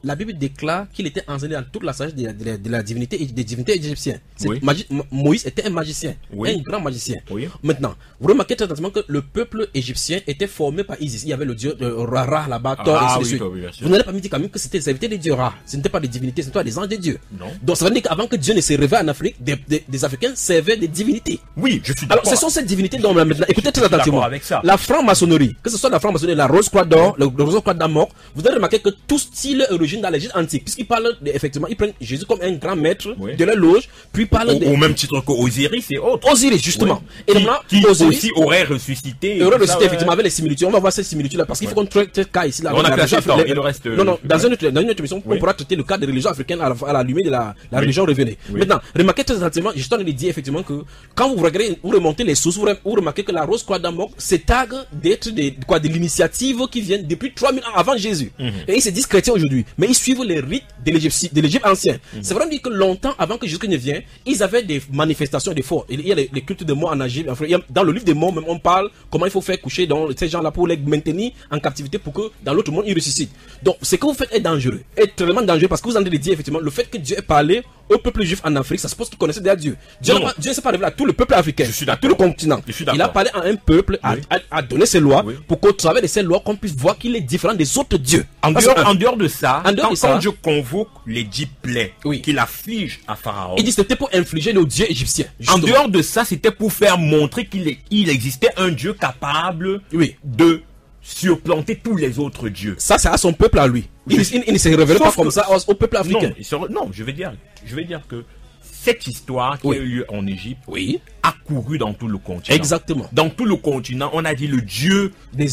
la Bible déclare qu'il était enseigné dans toute la sagesse de la divinité et des divinités égyptiennes. Oui. Moïse était un magicien, un grand magicien. Oui. Maintenant, vous remarquez très attentivement que le peuple égyptien était formé par Isis. Il y avait le dieu Ra là-bas, Thor, et ainsi de suite. Vous n'allez pas me dire quand même que c'était des dieux Ra. Ce n'était pas des divinités, c'était des anges de Dieu. Non. Donc ça veut dire qu'avant que Dieu ne se révèle en Afrique, des Africains servaient des divinités. Oui, je suis d'accord. Alors ce sont ces divinités dont maintenant, écoutez très attentivement. La franc-maçonnerie, que ce soit la franc-maçonnerie, la rose-croix d'or, le rose-croix d'Amor, vous allez remarquer que tout style est origine dans l'Égypte antique, puisqu'ils parlent effectivement, ils prennent Jésus comme un grand maître de la loge, puis parlent au même titre qu'Osiris et autres. Osiris, justement. Oui. Et qui aussi aurait ressuscité. Effectivement, avec les similitudes. On va voir ces similitudes-là, parce qu'il faut qu'on traite le cas ici. On a classé ça, il reste. Non, dans une autre émission, on pourra traiter le cas des religions africaines à la lumière de la religion révélée. Maintenant, remarquez très attentivement, je t'en ai dit effectivement que quand vous regardez, vous remontez les sources, vous remarquez que la rose-croix d'Amok se tague d'être de l'initiative qui vient depuis 3000 ans avant Jésus. Et ils se disent chrétiens aujourd'hui, mais ils suivent les rites de l'Égypte ancien. C'est vrai que longtemps avant que Jésus ne vienne, ils avaient des manifestations des forts. Il y a les cultes de morts en Égypte. Dans le livre des morts, même, on parle comment il faut faire coucher ces gens-là pour les maintenir en captivité pour que dans l'autre monde ils ressuscitent. Donc, ce que vous faites est dangereux, est vraiment dangereux, parce que vous en avez dit effectivement le fait que Dieu ait parlé au peuple juif en Afrique, ça suppose qu'il connaissait déjà Dieu. Dieu ne s'est pas révélé à tout le peuple africain, à tout le continent. Il a parlé à un peuple, à donner ses lois, pour qu'au travers de ces lois, qu'on puisse voir qu'il est différent des autres dieux. En dehors de ça, quand Dieu convoque les 10 plaies qu'il afflige à Pharaon, il dit que c'était pour infliger le dieu égyptien. En dehors de ça, c'était pour faire montrer qu'il existait un Dieu capable de surplanter tous les autres dieux. Ça, c'est à son peuple à lui. Il ne se révèle pas comme ça au peuple africain. Non, je vais dire que cette histoire qui a eu lieu en Égypte a couru dans tout le continent. Exactement. Dans tout le continent, on a dit le Dieu des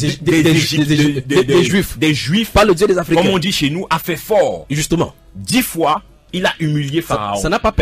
Juifs, pas le Dieu des Africains. Comme on dit chez nous, a fait fort. Justement. 10 fois, il a humilié Pharaon. Ça n'a pas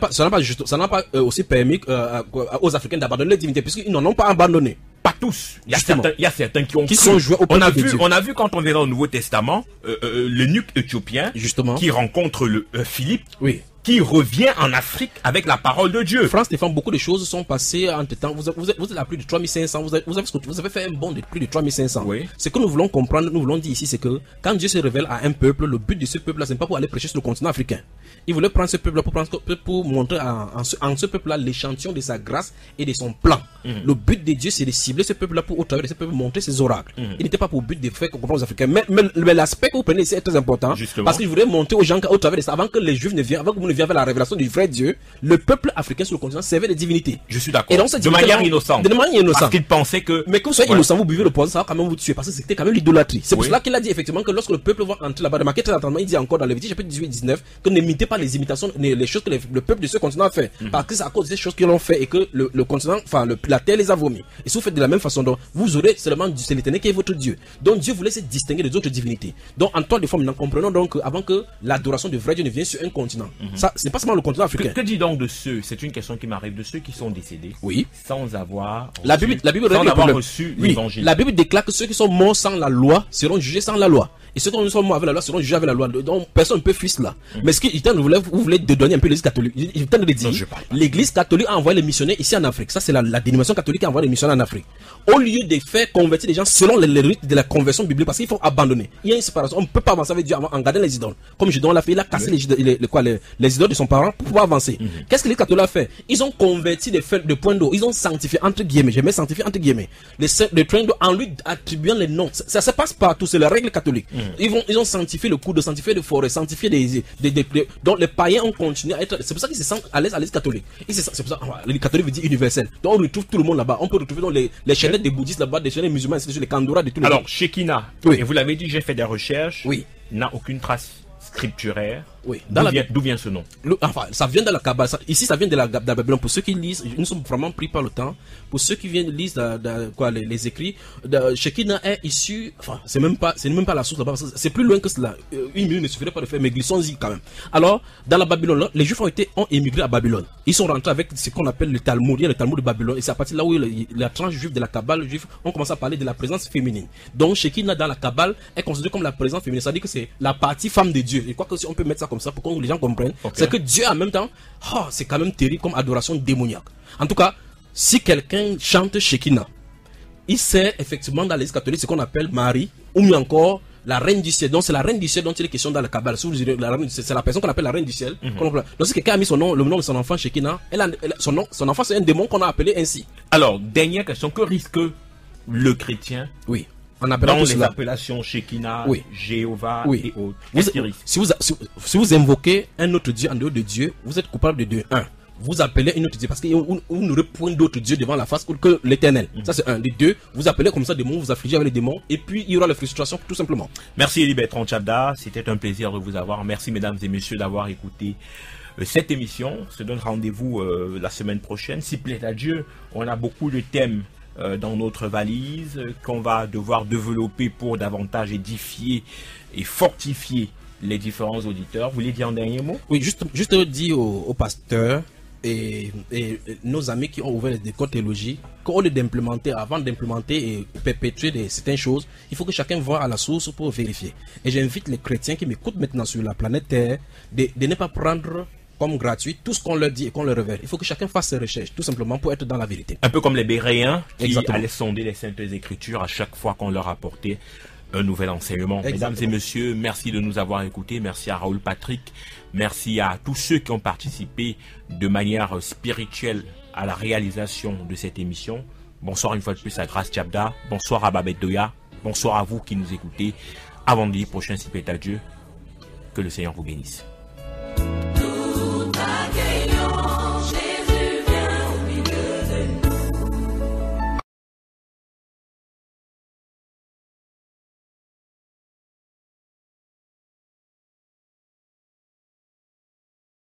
aussi permis aux Africains d'abandonner les divinités, puisqu'ils n'en ont pas abandonné. Pas tous. Il y a certains qui sont joués au on a vu quand on verra au Nouveau Testament l'eunuque éthiopien qui rencontre Philippe. Qui revient en Afrique avec la parole de Dieu. France Stéphane, beaucoup de choses sont passées entre temps. Vous êtes à plus de 3500. Vous avez fait un bond de plus de 3500. Ce que nous voulons comprendre, nous voulons dire ici, c'est que quand Dieu se révèle à un peuple, le but de ce peuple-là, ce n'est pas pour aller prêcher sur le continent africain. Il voulait prendre ce peuple-là pour montrer en ce peuple-là l'échantillon de sa grâce et de son plan. Le but de Dieu, c'est de cibler ce peuple-là pour, au travers de ce peuple, montrer ses oracles. Il n'était pas pour but de faire comprendre aux Africains. Mais l'aspect que vous prenez ici est très important. Justement. Parce qu'il voulait montrer aux gens qu'au travers de ça, avant que les Juifs ne viennent, avant que vous ne viennent vers la révélation du vrai Dieu, le peuple africain sur le continent servait des divinités. Je suis d'accord. De manière innocente. Parce qu'il pensait que. Mais quand vous soyez innocent, vous buvez le poison, ça va quand même vous tuer. Parce que c'était quand même l'idolâtrie. C'est pour cela qu'il a dit effectivement que lorsque le peuple va entrer là-bas, remarquez très attentivement, il dit encore dans Lévitique chapitre 18-19 que n'imitez pas les imitations, les choses que le peuple de ce continent a fait. Parce que c'est à cause de ces choses qu'ils ont fait et que le continent, la terre les a vomis. Et si vous faites de la même façon, donc, vous aurez seulement c'est l'Éternel qui est votre Dieu. Donc Dieu voulait se distinguer des autres divinités. Donc en toi de forme, nous comprenons donc avant que l'adoration du vrai Dieu ne vienne sur un continent. Ça, c'est pas seulement le continent africain. Que dit donc de ceux, c'est une question qui m'arrive, de ceux qui sont décédés sans avoir reçu, la Bible sans avoir reçu l'évangile. La Bible déclare que ceux qui sont morts sans la loi seront jugés sans la loi. Et ceux qui sont morts avec la loi seront jugés avec la loi. Donc personne ne peut fuir cela. Mais ce qu'il vous voulez donner un peu l'église catholique. Il tente de dire, l'église catholique a envoyé les missionnaires ici en Afrique. Ça, c'est la dénomination catholique qui a envoyé les missionnaires en Afrique. Au lieu de faire convertir les gens selon les rites de la conversion biblique, parce qu'il faut abandonner. Il y a une séparation. On ne peut pas avancer avec Dieu en gardant les idoles. Comme Gédéon l'a fait, il a cassé les idoles de son parent pour pouvoir avancer. Qu'est-ce que les catholiques ont fait? Ils ont converti des points d'eau. Ils ont sanctifié, entre guillemets, je mets sanctifié entre guillemets, les points d'eau en lui attribuant les noms. Ça se passe partout, c'est la règle catholique. Ils ont sanctifié le cours d'eau, sanctifié de forêt, sanctifié donc les païens ont continué à être. C'est pour ça qu'ils se sentent à l'aise à l'église catholique. C'est pour ça les catholiques veut dire universel. Donc on retrouve tout le monde là-bas. On peut retrouver dans les chaînettes des bouddhistes là-bas, des chaînettes musulmanes, les kandoura de tout le monde. Alors, Shekinah, et vous l'avez dit, j'ai fait des recherches, n'a aucune trace scripturaire. D'où vient ce nom? Ça vient de la Kabbale. Ici, ça vient de la Babylone. Pour ceux qui lisent, nous sommes vraiment pris par le temps. Pour ceux qui viennent lire les écrits, Shekinah est issu. C'est même pas la source là-bas. C'est plus loin que cela. Une minute ne suffirait pas de faire, mais glissons-y quand même. Alors, dans la Babylone, là, les Juifs ont émigré à Babylone. Ils sont rentrés avec ce qu'on appelle le Talmud. Il y a le Talmud de Babylone. Et c'est à partir de là où la tranche juive de la Kabbale juive ont commencé à parler de la présence féminine. Donc, Shekinah dans la Kabbale est considéré comme la présence féminine. Ça veut dire que c'est la partie femme de Dieu. Et quoi que si on peut mettre ça comme ça pour que les gens comprennent, c'est que Dieu en même temps, c'est quand même terrible comme adoration démoniaque. En tout cas, si quelqu'un chante Shekinah, il sert effectivement dans l'église catholique ce qu'on appelle Marie, ou mieux encore la reine du ciel. Donc c'est la reine du ciel dont il est question dans la Kabbale. Si vous direz, c'est la personne qu'on appelle la reine du ciel. Donc si quelqu'un a mis le nom de son enfant Shekinah, son enfant c'est un démon qu'on a appelé ainsi. Alors, dernière question, que risque le chrétien en dans les appellations Shekinah, Jéhovah et autres? Si vous invoquez un autre Dieu en dehors de Dieu, vous êtes coupable de deux. Un, vous appelez un autre Dieu parce que vous n'aurez point d'autre Dieu devant la face que l'éternel. Ça c'est un. Les deux, vous appelez comme ça des démons, vous affligez avec les démons et puis il y aura la frustration tout simplement. Merci Elie Bertrand Tchabda, c'était un plaisir de vous avoir. Merci mesdames et messieurs d'avoir écouté cette émission. On se donne rendez-vous la semaine prochaine. S'il plaît à Dieu, on a beaucoup de thèmes dans notre valise qu'on va devoir développer pour davantage édifier et fortifier les différents auditeurs. Vous voulez dire un dernier mot? Oui, juste dire aux pasteurs et nos amis qui ont ouvert des écoles théologiques qu'au lieu d'implémenter, avant d'implémenter et perpétuer certaines choses, il faut que chacun voie à la source pour vérifier. Et j'invite les chrétiens qui m'écoutent maintenant sur la planète Terre de ne pas prendre comme gratuit tout ce qu'on leur dit et qu'on leur révèle. Il faut que chacun fasse ses recherches, tout simplement pour être dans la vérité. Un peu comme les Béréens qui allaient sonder les Saintes Écritures à chaque fois qu'on leur apportait un nouvel enseignement. Mesdames et messieurs, merci de nous avoir écoutés. Merci à Raoul Patrick. Merci à tous ceux qui ont participé de manière spirituelle à la réalisation de cette émission. Bonsoir une fois de plus à Grace Tchabda. Bonsoir à Babette Doya. Bonsoir à vous qui nous écoutez. Avant de dire prochain, si plaît à Dieu, que le Seigneur vous bénisse.